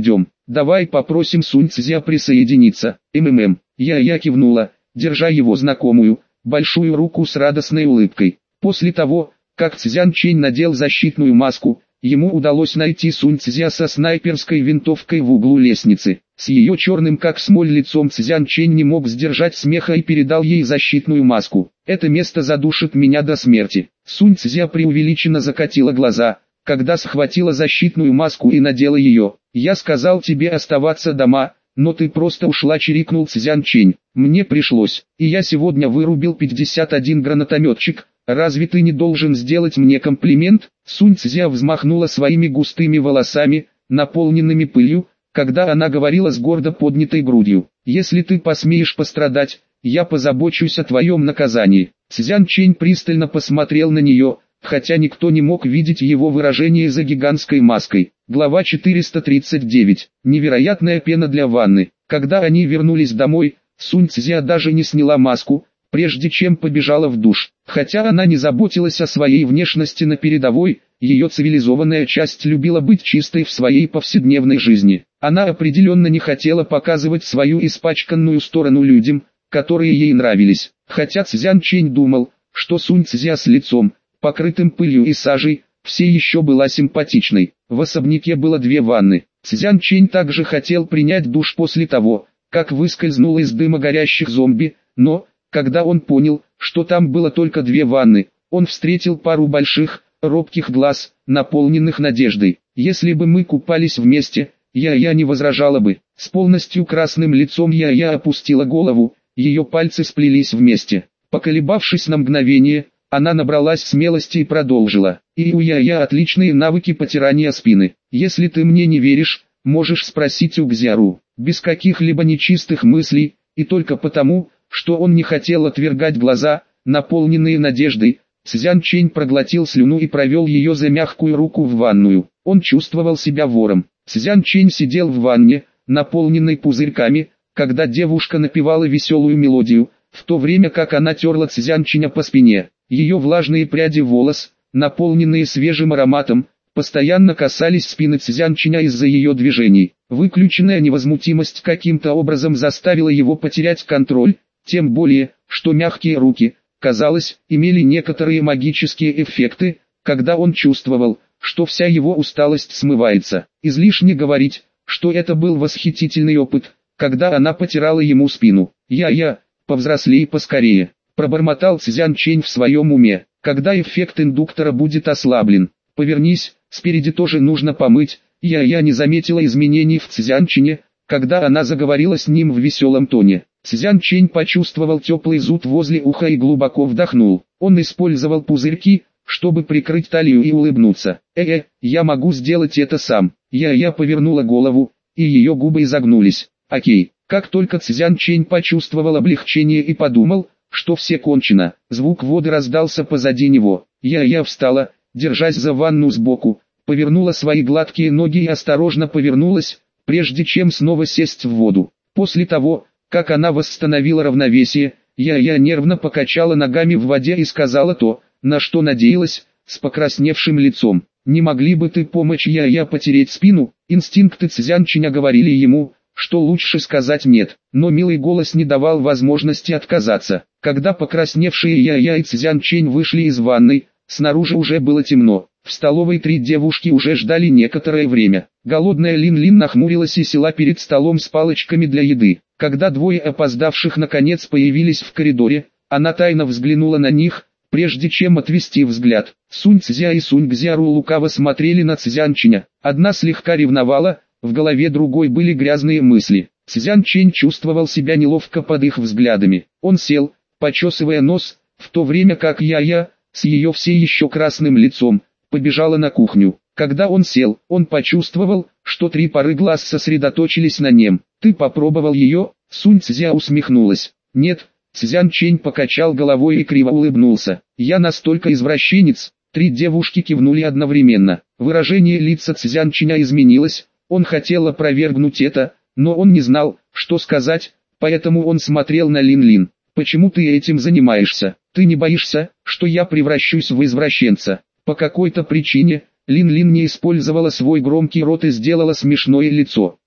давай попросим Сунь Цзя присоединиться. МММ. Я-я кивнула, держа его знакомую, большую руку с радостной улыбкой. После того, как Цзян Чэнь надел защитную маску, ему удалось найти Сунь Цзя со снайперской винтовкой в углу лестницы. С ее черным как смоль лицом Цзян Чэнь не мог сдержать смеха и передал ей защитную маску. «Это место задушит меня до смерти». Сунь Цзя преувеличенно закатила глаза, когда схватила защитную маску и надела ее. «Я сказал тебе оставаться дома, но ты просто ушла», — чирикнул Цзян Чэнь. «Мне пришлось, и я сегодня вырубил пятьдесят один гранатометчик. Разве ты не должен сделать мне комплимент?» Сунь Цзя взмахнула своими густыми волосами, наполненными пылью, когда она говорила с гордо поднятой грудью. «Если ты посмеешь пострадать, я позабочусь о твоем наказании». Цзян Чэнь пристально посмотрел на нее, хотя никто не мог видеть его выражение за гигантской маской. Глава четыреста тридцать девять. Невероятная пена для ванны. Когда они вернулись домой, Сунь Цзя даже не сняла маску, прежде чем побежала в душ. Хотя она не заботилась о своей внешности на передовой, ее цивилизованная часть любила быть чистой в своей повседневной жизни. Она определенно не хотела показывать свою испачканную сторону людям, которые ей нравились. Хотя Цзян Чэнь думал, что Сунь Цзя с лицом, покрытым пылью и сажей, все еще была симпатичной. В особняке было две ванны. Цзян Чэнь также хотел принять душ после того, как выскользнул из дыма горящих зомби, но, когда он понял, что там было только две ванны, он встретил пару больших, робких глаз, наполненных надеждой. «Если бы мы купались вместе, я-я не возражала бы». С полностью красным лицом я-я опустила голову, ее пальцы сплелись вместе. Поколебавшись на мгновение, она набралась смелости и продолжила. «И у я-я отличные навыки потирания спины. Если ты мне не веришь, можешь спросить у Гзяру». Без каких-либо нечистых мыслей, и только потому, что он не хотел отвергать глаза, наполненные надеждой, Цзян Чэнь проглотил слюну и провел ее за мягкую руку в ванную. Он чувствовал себя вором. Цзян Чэнь сидел в ванне, наполненной пузырьками, когда девушка напевала веселую мелодию, в то время как она терла Цзян Чэня по спине. Ее влажные пряди волос, наполненные свежим ароматом, постоянно касались спины Цзян Чэня из-за ее движений. Выключенная невозмутимость каким-то образом заставила его потерять контроль, тем более, что мягкие руки, казалось, имели некоторые магические эффекты, когда он чувствовал, что вся его усталость смывается. Излишне говорить, что это был восхитительный опыт, когда она потирала ему спину. «Я-я, повзрослей поскорее», — пробормотал Цзян Чэнь в своем уме. «Когда эффект индуктора будет ослаблен, повернись, спереди тоже нужно помыть». Я-я не заметила изменений в Цзян Чэне, когда она заговорила с ним в веселом тоне. Цзян Чэнь почувствовал теплый зуд возле уха и глубоко вдохнул. Он использовал пузырьки, чтобы прикрыть талию и улыбнуться. «Э-э, я могу сделать это сам». Я-я повернула голову, и ее губы изогнулись. «Окей». Как только Цзян Чэнь почувствовал облегчение и подумал, что все кончено, звук воды раздался позади него. Я-я встала, держась за ванну сбоку, повернула свои гладкие ноги и осторожно повернулась, прежде чем снова сесть в воду. После того, как она восстановила равновесие, я-я нервно покачала ногами в воде и сказала то, на что надеялась, с покрасневшим лицом. «Не могли бы ты помочь я-я потереть спину?» Инстинкты Цзян Чэня говорили ему, что лучше сказать «нет», но милый голос не давал возможности отказаться. Когда покрасневшие я-я и Цзян Чэнь вышли из ванной, снаружи уже было темно. В столовой три девушки уже ждали некоторое время. Голодная Лин-Лин нахмурилась и села перед столом с палочками для еды. Когда двое опоздавших наконец появились в коридоре, она тайно взглянула на них, прежде чем отвести взгляд. Сунь Цзя и Сунь Гзяру лукаво смотрели на Цзян Чэня. Одна слегка ревновала, в голове другой были грязные мысли. Цзян Чэнь чувствовал себя неловко под их взглядами. Он сел, почесывая нос, в то время как я-я, с ее все еще красным лицом, побежала на кухню. Когда он сел, он почувствовал, что три пары глаз сосредоточились на нем. «Ты попробовал ее?» Сунь Цзя усмехнулась. «Нет». Цзян Чэнь покачал головой и криво улыбнулся. «Я настолько извращенец». Три девушки кивнули одновременно. Выражение лица Цзян Чэня изменилось, он хотел опровергнуть это, но он не знал, что сказать, поэтому он смотрел на Лин-Лин. «Почему ты этим занимаешься? Ты не боишься, что я превращусь в извращенца?» По какой-то причине, Лин-Лин не использовала свой громкий рот и сделала смешное лицо.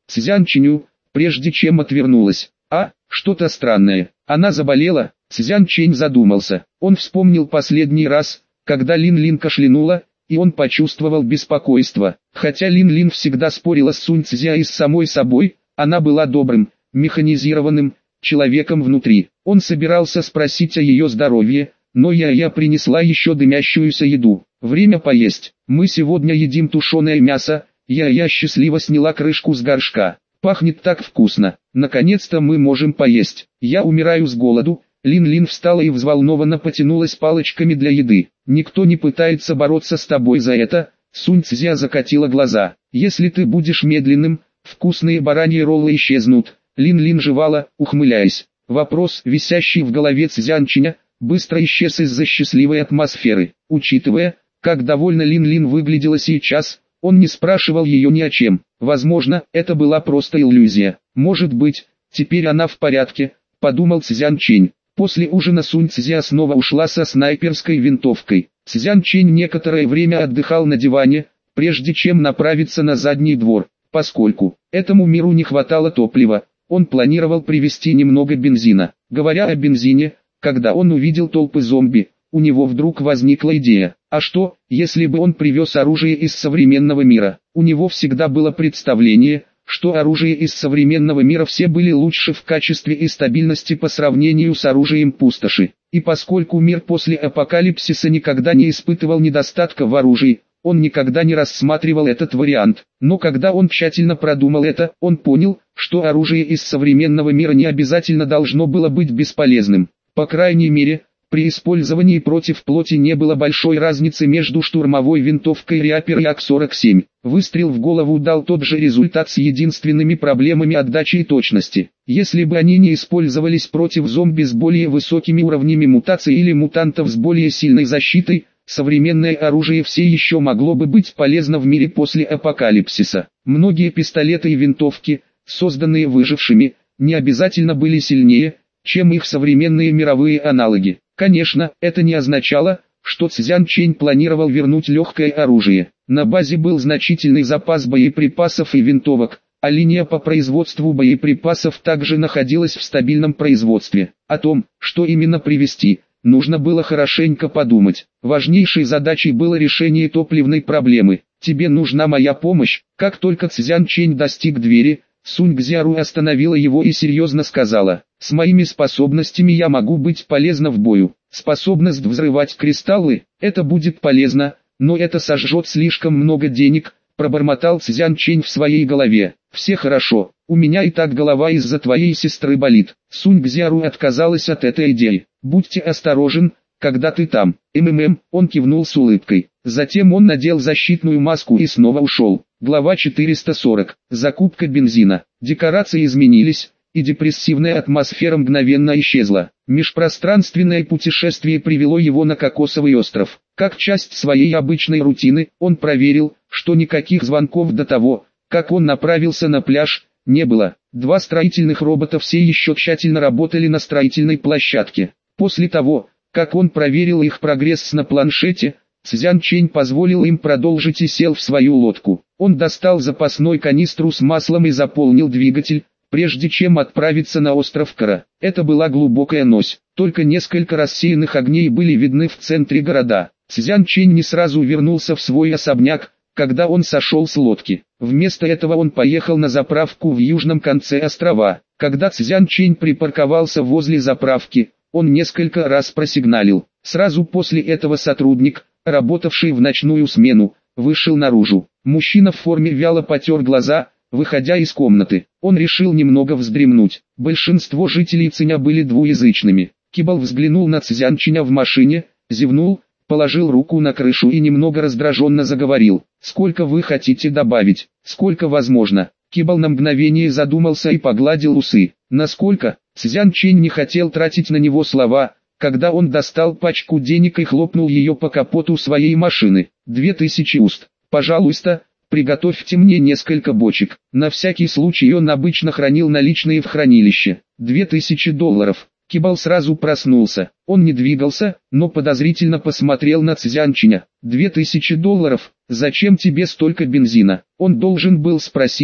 Цзян Чиню, прежде чем отвернулась. А, что-то странное. Она заболела? Цзян Чэнь задумался. Он вспомнил последний раз, когда Лин Лин кашлянула, и он почувствовал беспокойство. Хотя Лин Лин всегда спорила с Сунь Цзя и с самой собой, она была добрым, механизированным человеком внутри. Он собирался спросить о ее здоровье, но я-я принесла еще дымящуюся еду. Время поесть. Мы сегодня едим тушеное мясо. Я-я счастливо сняла крышку с горшка. Пахнет так вкусно. Наконец-то мы можем поесть. Я умираю с голоду. Лин-Лин встала и взволнованно потянулась палочками для еды. Никто не пытается бороться с тобой за это. Сунь Цзя закатила глаза. Если ты будешь медленным, вкусные бараньи роллы исчезнут. Лин-Лин жевала, ухмыляясь. Вопрос, висящий в голове Цзян Чиня, быстро исчез из-за счастливой атмосферы. Учитывая, как довольно Лин-Лин выглядела сейчас, он не спрашивал ее ни о чем. Возможно, это была просто иллюзия. Может быть, теперь она в порядке, подумал Цзян Чэнь. После ужина Сунь Цзя снова ушла со снайперской винтовкой. Цзян Чэнь некоторое время отдыхал на диване, прежде чем направиться на задний двор. Поскольку этому миру не хватало топлива, он планировал привезти немного бензина. Говоря о бензине, когда он увидел толпы зомби, у него вдруг возникла идея. А что, если бы он привез оружие из современного мира? У него всегда было представление, что оружие из современного мира все были лучше в качестве и стабильности по сравнению с оружием пустоши. И поскольку мир после апокалипсиса никогда не испытывал недостатка в оружии, он никогда не рассматривал этот вариант. Но когда он тщательно продумал это, он понял, что оружие из современного мира не обязательно должно было быть бесполезным. По крайней мере, при использовании против плоти не было большой разницы между штурмовой винтовкой Reaper Yak сорок семь. Выстрел в голову дал тот же результат с единственными проблемами отдачи и точности. Если бы они не использовались против зомби с более высокими уровнями мутаций или мутантов с более сильной защитой, современное оружие все еще могло бы быть полезно в мире после апокалипсиса. Многие пистолеты и винтовки, созданные выжившими, не обязательно были сильнее, чем их современные мировые аналоги. Конечно, это не означало, что Цзян Чэнь планировал вернуть легкое оружие. На базе был значительный запас боеприпасов и винтовок, а линия по производству боеприпасов также находилась в стабильном производстве. О том, что именно привезти, нужно было хорошенько подумать. Важнейшей задачей было решение топливной проблемы. «Тебе нужна моя помощь». Как только Цзян Чэнь достиг двери, Сунь Цзяру остановила его и серьезно сказала: «С моими способностями я могу быть полезна в бою. Способность взрывать кристаллы, это будет полезно, но это сожжет слишком много денег», пробормотал Цзян Чэнь в своей голове. «Все хорошо, у меня и так голова из-за твоей сестры болит». Сунь Цзяру отказалась от этой идеи. «Будьте осторожен, когда ты там». МММ, он кивнул с улыбкой. Затем он надел защитную маску и снова ушел. Глава четыреста сорок. Закупка бензина. Декорации изменились, и депрессивная атмосфера мгновенно исчезла. Межпространственное путешествие привело его на Кокосовый остров. Как часть своей обычной рутины, он проверил, что никаких звонков до того, как он направился на пляж, не было. Два строительных робота все еще тщательно работали на строительной площадке. После того, как он проверил их прогресс на планшете, Цзян Чэнь позволил им продолжить и сел в свою лодку. Он достал запасной канистру с маслом и заполнил двигатель, прежде чем отправиться на остров Кара. Это была глубокая ночь, только несколько рассеянных огней были видны в центре города. Цзян Чэнь не сразу вернулся в свой особняк, когда он сошел с лодки. Вместо этого он поехал на заправку в южном конце острова. Когда Цзян Чэнь припарковался возле заправки, он несколько раз просигналил. Сразу после этого сотрудник, работавший в ночную смену, вышел наружу. Мужчина в форме вяло потер глаза, выходя из комнаты. Он решил немного вздремнуть. Большинство жителей Циня были двуязычными. Кибал взглянул на Цзян Чиня в машине, зевнул, положил руку на крышу и немного раздраженно заговорил. «Сколько вы хотите добавить? Сколько возможно?» Кибал на мгновение задумался и погладил усы. «Насколько?» Цзян Чэнь не хотел тратить на него слова, когда он достал пачку денег и хлопнул ее по капоту своей машины. «Две тысячи уст. Пожалуйста, приготовьте мне несколько бочек». На всякий случай он обычно хранил наличные в хранилище. «Две тысячи долларов». Кибал сразу проснулся. Он не двигался, но подозрительно посмотрел на Цзян Чиня. «Две тысячи долларов? Зачем тебе столько бензина?» Он должен был спросить,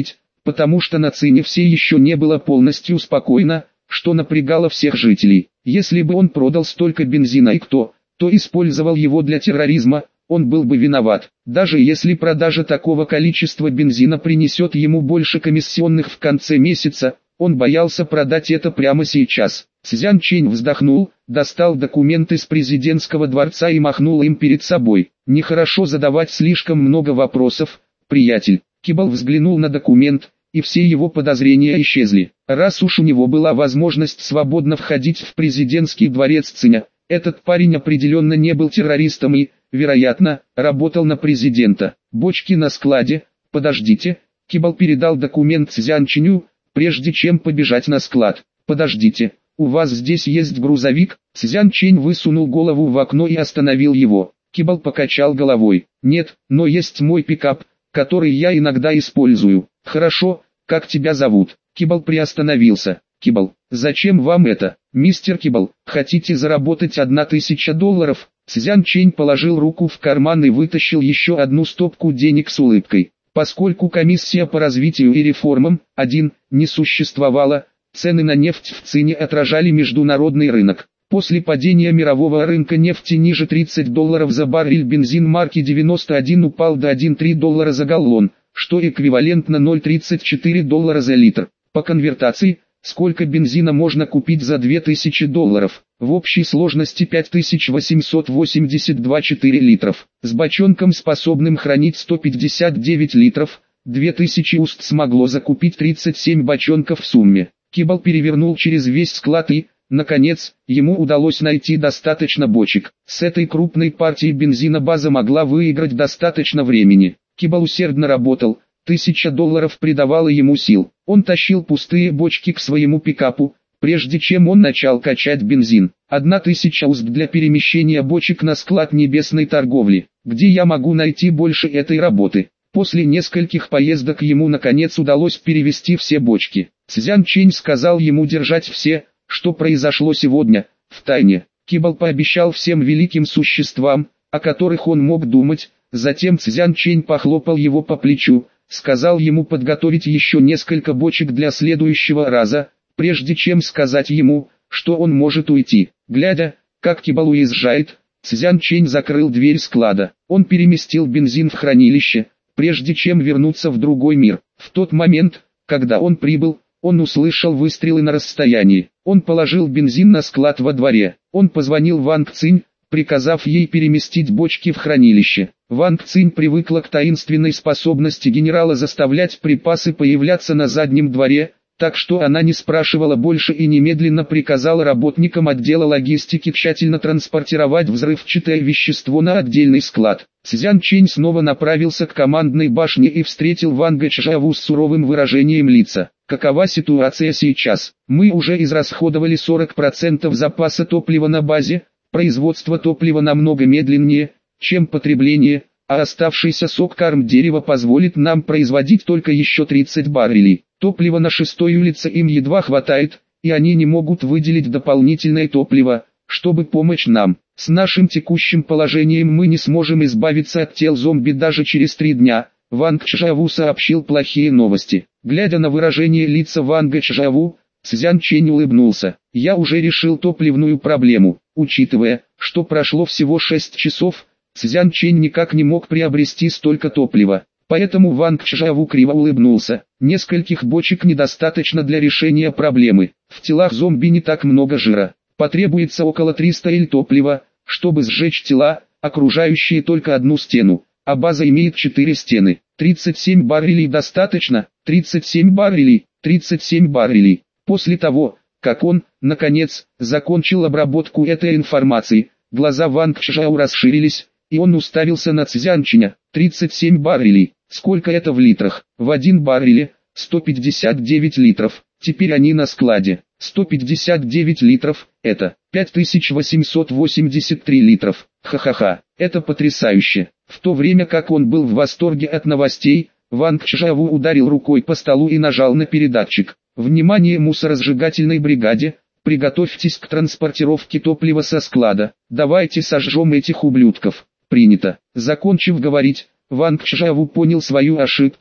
потому что на Цине все еще не было полностью спокойно, что напрягало всех жителей. Если бы он продал столько бензина и кто, то использовал его для терроризма, он был бы виноват. Даже если продажа такого количества бензина принесет ему больше комиссионных в конце месяца, он боялся продать это прямо сейчас. Цзян Чэнь вздохнул, достал документы с президентского дворца и махнул им перед собой. Нехорошо задавать слишком много вопросов, приятель. Кибал взглянул на документ, и все его подозрения исчезли. Раз уж у него была возможность свободно входить в президентский дворец Циня, этот парень определенно не был террористом и, вероятно, работал на президента. Бочки на складе, подождите. Кибал передал документ Цзян Чэню, прежде чем побежать на склад. Подождите, у вас здесь есть грузовик? Цзян Чэнь высунул голову в окно и остановил его. Кибал покачал головой. Нет, но есть мой пикап, который я иногда использую. Хорошо, как тебя зовут? Кибал приостановился. Кибал, зачем вам это? Мистер Кибал, хотите заработать одна тысяча долларов? Цзян Чэнь положил руку в карман и вытащил еще одну стопку денег с улыбкой. Поскольку комиссия по развитию и реформам, один, не существовала, цены на нефть в Цине отражали международный рынок. После падения мирового рынка нефти ниже тридцати долларов за баррель бензин марки девяносто один упал до одного целых три десятых доллара за галлон, что эквивалентно ноль целых тридцать четыре доллара за литр. По конвертации, сколько бензина можно купить за две тысячи долларов? В общей сложности пять тысяч восемьсот восемьдесят два целых четыре десятых литров. С бочонком, способным хранить сто пятьдесят девять литров, две тысячи уст смогло закупить тридцать семь бочонков в сумме. Кибал перевернул через весь склад и, наконец, ему удалось найти достаточно бочек. С этой крупной партией бензина база могла выиграть достаточно времени. Кибал усердно работал, тысяча долларов придавала ему сил. Он тащил пустые бочки к своему пикапу, прежде чем он начал качать бензин. Одна тысяча уст для перемещения бочек на склад небесной торговли. Где я могу найти больше этой работы? После нескольких поездок ему наконец удалось перевести все бочки. Цзян Чэнь сказал ему держать все, что произошло сегодня, в тайне. Кибал пообещал всем великим существам, о которых он мог думать. Затем Цзян Чэнь похлопал его по плечу, сказал ему подготовить еще несколько бочек для следующего раза, прежде чем сказать ему, что он может уйти. Глядя, как Кибал уезжает, Цзян Чэнь закрыл дверь склада. Он переместил бензин в хранилище, прежде чем вернуться в другой мир. В тот момент, когда он прибыл, он услышал выстрелы на расстоянии. Он положил бензин на склад во дворе. Он позвонил Ванг Цинь, приказав ей переместить бочки в хранилище. Ванг Цинь привыкла к таинственной способности генерала заставлять припасы появляться на заднем дворе, так что она не спрашивала больше и немедленно приказала работникам отдела логистики тщательно транспортировать взрывчатое вещество на отдельный склад. Цзян Чэнь снова направился к командной башне и встретил Ванга Чжаву с суровым выражением лица. Какова ситуация сейчас? Мы уже израсходовали сорок процентов запаса топлива на базе, производство топлива намного медленнее, чем потребление, а оставшийся сок карм дерева позволит нам производить только еще тридцать баррелей. Топлива на шестой улице им едва хватает, и они не могут выделить дополнительное топливо, чтобы помочь нам. С нашим текущим положением мы не сможем избавиться от тел зомби даже через три дня. Ванг Чжаву сообщил плохие новости. Глядя на выражение лица Ванга Чжаву, Цзян Чэнь улыбнулся. Я уже решил топливную проблему. Учитывая, что прошло всего шесть часов, Цзян Чэнь никак не мог приобрести столько топлива. Поэтому Ванг Чжаву криво улыбнулся. Нескольких бочек недостаточно для решения проблемы. В телах зомби не так много жира. Потребуется около триста эл топлива, чтобы сжечь тела, окружающие только одну стену. А база имеет четыре стены. тридцать семь баррелей достаточно? тридцать семь баррелей, тридцать семь баррелей. После того, как он, наконец, закончил обработку этой информации, глаза Ванг Чжао расширились, и он уставился на Цзян Чэня. тридцать семь баррелей. Сколько это в литрах? В один барреле сто пятьдесят девять литров. Теперь они на складе. сто пятьдесят девять литров, это пять тысяч восемьсот восемьдесят три литров. Ха-ха-ха, это потрясающе. В то время как он был в восторге от новостей, Ванг Чжаву ударил рукой по столу и нажал на передатчик. Внимание мусоросжигательной бригаде, приготовьтесь к транспортировке топлива со склада. Давайте сожжем этих ублюдков. Принято. Закончив говорить, Ванг Чжаву понял свою ошибку,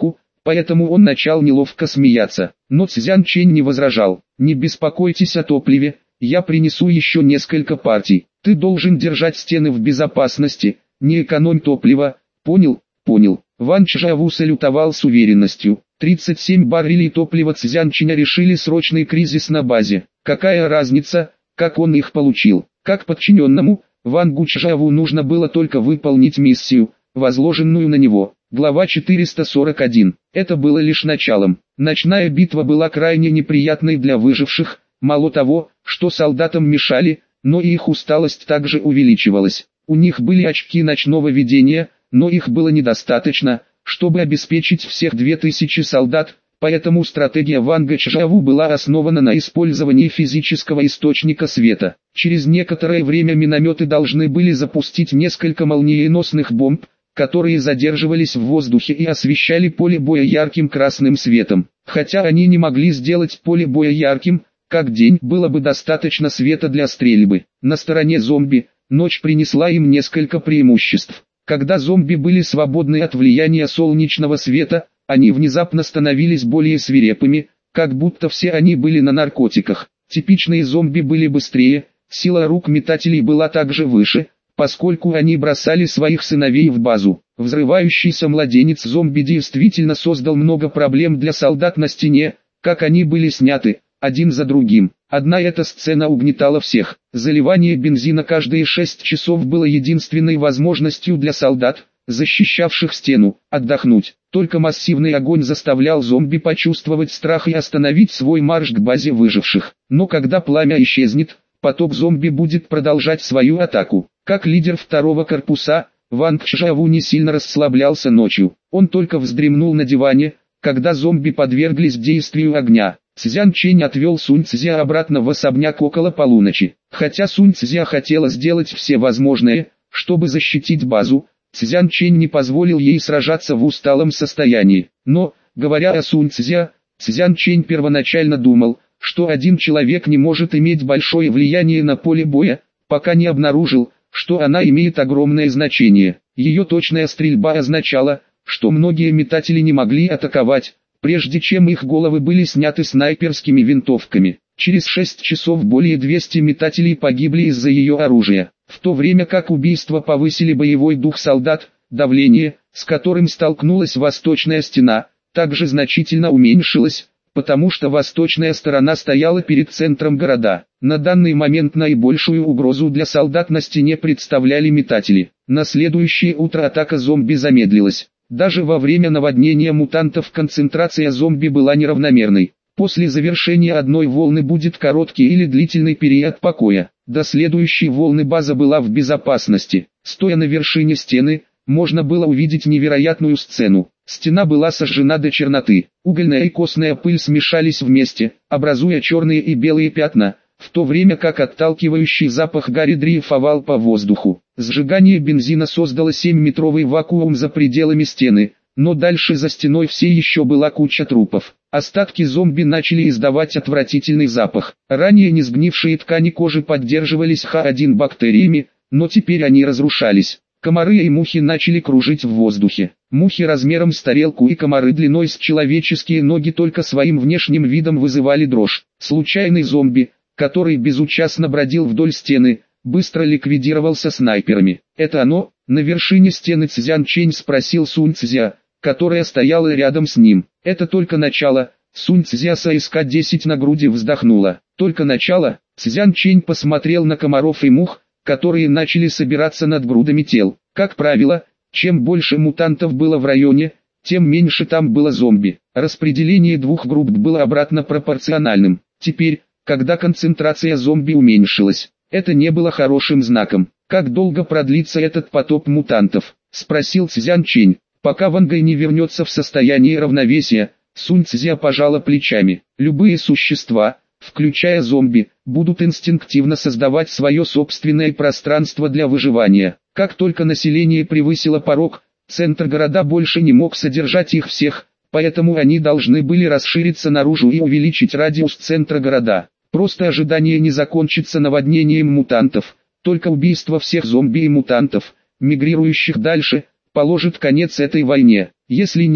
поэтому он начал неловко смеяться. Но Цзян Чэнь не возражал. «Не беспокойтесь о топливе, я принесу еще несколько партий. Ты должен держать стены в безопасности, не экономь топливо, понял?» «Понял». Ван Чжаву салютовал с уверенностью. тридцать семь баррелей топлива Цзян Чэня решили срочный кризис на базе. Какая разница, как он их получил? Как подчиненному, Ван Гучжаву нужно было только выполнить миссию, возложенную на него. Глава четыреста сорок один. Это было лишь началом. Ночная битва была крайне неприятной для выживших, мало того, что солдатам мешали, но и их усталость также увеличивалась. У них были очки ночного видения, но их было недостаточно, чтобы обеспечить всех две тысячи солдат, поэтому стратегия Ван Гучжаву была основана на использовании физического источника света. Через некоторое время минометы должны были запустить несколько молниеносных бомб, которые задерживались в воздухе и освещали поле боя ярким красным светом. Хотя они не могли сделать поле боя ярким, как день, было бы достаточно света для стрельбы. На стороне зомби, ночь принесла им несколько преимуществ. Когда зомби были свободны от влияния солнечного света, они внезапно становились более свирепыми, как будто все они были на наркотиках. Типичные зомби были быстрее, сила рук метателей была также выше, поскольку они бросали своих сыновей в базу. Взрывающийся младенец зомби действительно создал много проблем для солдат на стене, как они были сняты, один за другим. Одна эта сцена угнетала всех. Заливание бензина каждые шесть часов было единственной возможностью для солдат, защищавших стену, отдохнуть. Только массивный огонь заставлял зомби почувствовать страх и остановить свой марш к базе выживших. Но когда пламя исчезнет, поток зомби будет продолжать свою атаку. Как лидер второго корпуса, Ван Гучжаву не сильно расслаблялся ночью. Он только вздремнул на диване, когда зомби подверглись действию огня. Цзян Чэнь отвел Сунь Цзя обратно в особняк около полуночи. Хотя Сунь Цзя хотела сделать все возможное, чтобы защитить базу, Цзян Чэнь не позволил ей сражаться в усталом состоянии. Но, говоря о Сунь Цзя, Цзян Чэнь первоначально думал, что один человек не может иметь большое влияние на поле боя, пока не обнаружил, что она имеет огромное значение. Ее точная стрельба означала, что многие метатели не могли атаковать, прежде чем их головы были сняты снайперскими винтовками. Через шесть часов более двухсот метателей погибли из-за ее оружия. В то время как убийства повысили боевой дух солдат, давление, с которым столкнулась восточная стена, также значительно уменьшилось, потому что восточная сторона стояла перед центром города. На данный момент наибольшую угрозу для солдат на стене представляли метатели. На следующее утро атака зомби замедлилась. Даже во время наводнения мутантов концентрация зомби была неравномерной. После завершения одной волны будет короткий или длительный период покоя. До следующей волны база была в безопасности. Стоя на вершине стены, можно было увидеть невероятную сцену. Стена была сожжена до черноты. Угольная и костная пыль смешались вместе, образуя черные и белые пятна, в то время как отталкивающий запах гари дрейфовал по воздуху. Сжигание бензина создало семь-метровый вакуум за пределами стены, но дальше за стеной все еще была куча трупов. Остатки зомби начали издавать отвратительный запах. Ранее не сгнившие ткани кожи поддерживались Х один бактериями, но теперь они разрушались. Комары и мухи начали кружить в воздухе. Мухи размером с тарелку и комары длиной с человеческие ноги только своим внешним видом вызывали дрожь. Случайный зомби, который безучастно бродил вдоль стены, быстро ликвидировался снайперами. «Это оно?» — на вершине стены Цзян Чэнь спросил Сунь Цзя, которая стояла рядом с ним. «Это только начало». Сунь Цзя с АСК десять на груди вздохнула. «Только начало?» Цзян Чэнь посмотрел на комаров и мух, которые начали собираться над грудами тел. Как правило, чем больше мутантов было в районе, тем меньше там было зомби. Распределение двух групп было обратно пропорциональным. Теперь, когда концентрация зомби уменьшилась, это не было хорошим знаком. «Как долго продлится этот потоп мутантов?» — спросил Цзян Чэнь. «Пока Вангай не вернется в состояние равновесия», — Сунь Цзя пожала плечами. «Любые существа, включая зомби, будут инстинктивно создавать свое собственное пространство для выживания. Как только население превысило порог, центр города больше не мог содержать их всех, поэтому они должны были расшириться наружу и увеличить радиус центра города. Просто ожидание не закончится наводнением мутантов, только убийство всех зомби и мутантов, мигрирующих дальше, положит конец этой войне. Если нет,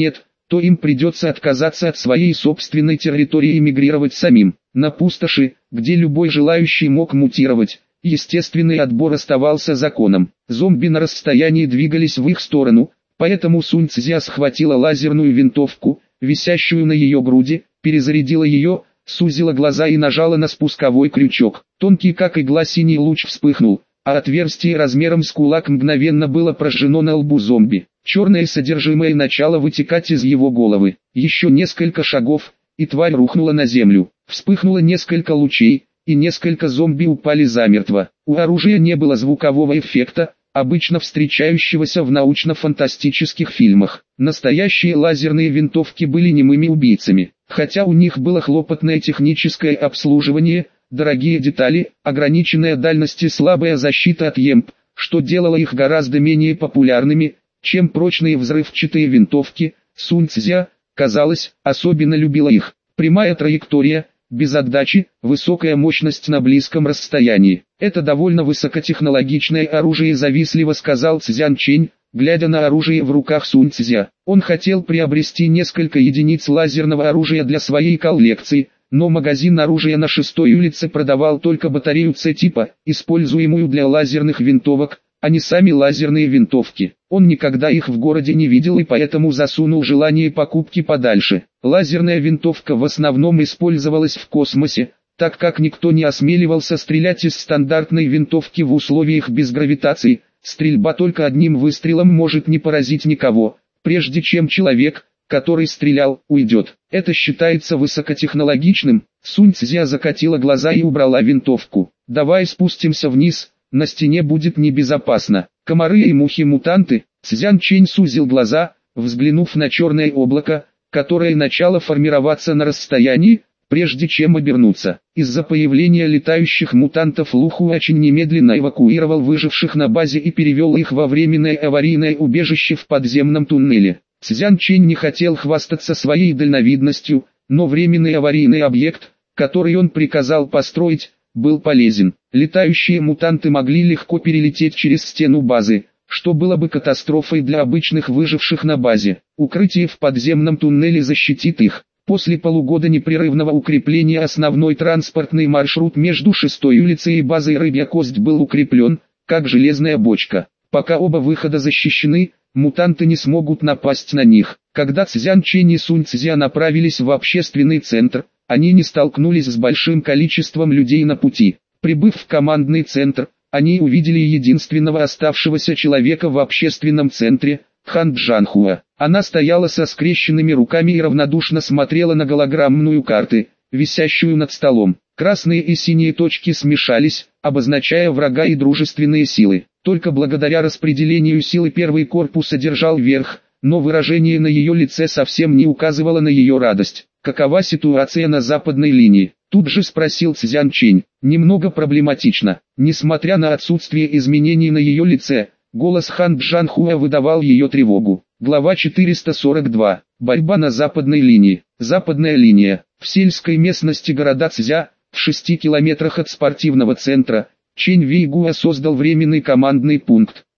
то им придется отказаться от своей собственной территории и мигрировать самим. На пустоши, где любой желающий мог мутировать, естественный отбор оставался законом. Зомби на расстоянии двигались в их сторону, поэтому Сунь Цзя схватила лазерную винтовку, висящую на ее груди, перезарядила ее, сузила глаза и нажала на спусковой крючок. Тонкий как игла синий луч вспыхнул, а отверстие размером с кулак мгновенно было прожжено на лбу зомби. Черное содержимое начало вытекать из его головы. Еще несколько шагов, и тварь рухнула на землю. Вспыхнуло несколько лучей, и несколько зомби упали замертво. У оружия не было звукового эффекта, обычно встречающегося в научно-фантастических фильмах. Настоящие лазерные винтовки были немыми убийцами. Хотя у них было хлопотное техническое обслуживание, дорогие детали, ограниченная дальность и слабая защита от емп, что делало их гораздо менее популярными, чем прочные взрывчатые винтовки, Сунь Цзя, казалось, особенно любила их. Прямая траектория, без отдачи, высокая мощность на близком расстоянии. Это довольно высокотехнологичное оружие, завистливо сказал Цзян Чэнь, глядя на оружие в руках Сунь Цзя. Он хотел приобрести несколько единиц лазерного оружия для своей коллекции, но магазин оружия на шестой улице продавал только батарею С-типа, используемую для лазерных винтовок, а не сами лазерные винтовки. Он никогда их в городе не видел и поэтому засунул желание покупки подальше. Лазерная винтовка в основном использовалась в космосе, так как никто не осмеливался стрелять из стандартной винтовки в условиях без гравитации. Стрельба только одним выстрелом может не поразить никого, прежде чем человек, который стрелял, уйдет. Это считается высокотехнологичным. Сунь Цзя закатила глаза и убрала винтовку. «Давай спустимся вниз, на стене будет небезопасно». Комары и мухи-мутанты. Цзян Чэнь сузил глаза, взглянув на черное облако, которое начало формироваться на расстоянии, прежде чем обернуться. Из-за появления летающих мутантов Лу Хуачин немедленно эвакуировал выживших на базе и перевел их во временное аварийное убежище в подземном туннеле. Цзян Чэнь не хотел хвастаться своей дальновидностью, но временный аварийный объект, который он приказал построить, был полезен. Летающие мутанты могли легко перелететь через стену базы, что было бы катастрофой для обычных выживших на базе. Укрытие в подземном туннеле защитит их. После полугода непрерывного укрепления основной транспортный маршрут между шестой улицей и базой Рыбья Кость был укреплен, как железная бочка. Пока оба выхода защищены, мутанты не смогут напасть на них. Когда Цзян Чэнь и Сунь Цзя направились в общественный центр, они не столкнулись с большим количеством людей на пути. Прибыв в командный центр, они увидели единственного оставшегося человека в общественном центре, Хан Джанхуа. Она стояла со скрещенными руками и равнодушно смотрела на голограммную карту, висящую над столом. Красные и синие точки смешались, обозначая врага и дружественные силы. Только благодаря распределению силы первый корпус одержал верх, но выражение на ее лице совсем не указывало на ее радость. «Какова ситуация на западной линии?» Тут же спросил Цзян Чэнь. «Немного проблематично». Несмотря на отсутствие изменений на ее лице, голос Хан Джанхуа выдавал ее тревогу. Глава четыреста сорок два. Борьба на западной линии. Западная линия. В сельской местности города Цзя, в шести километрах от спортивного центра, Чэнь Вэйгуа создал временный командный пункт.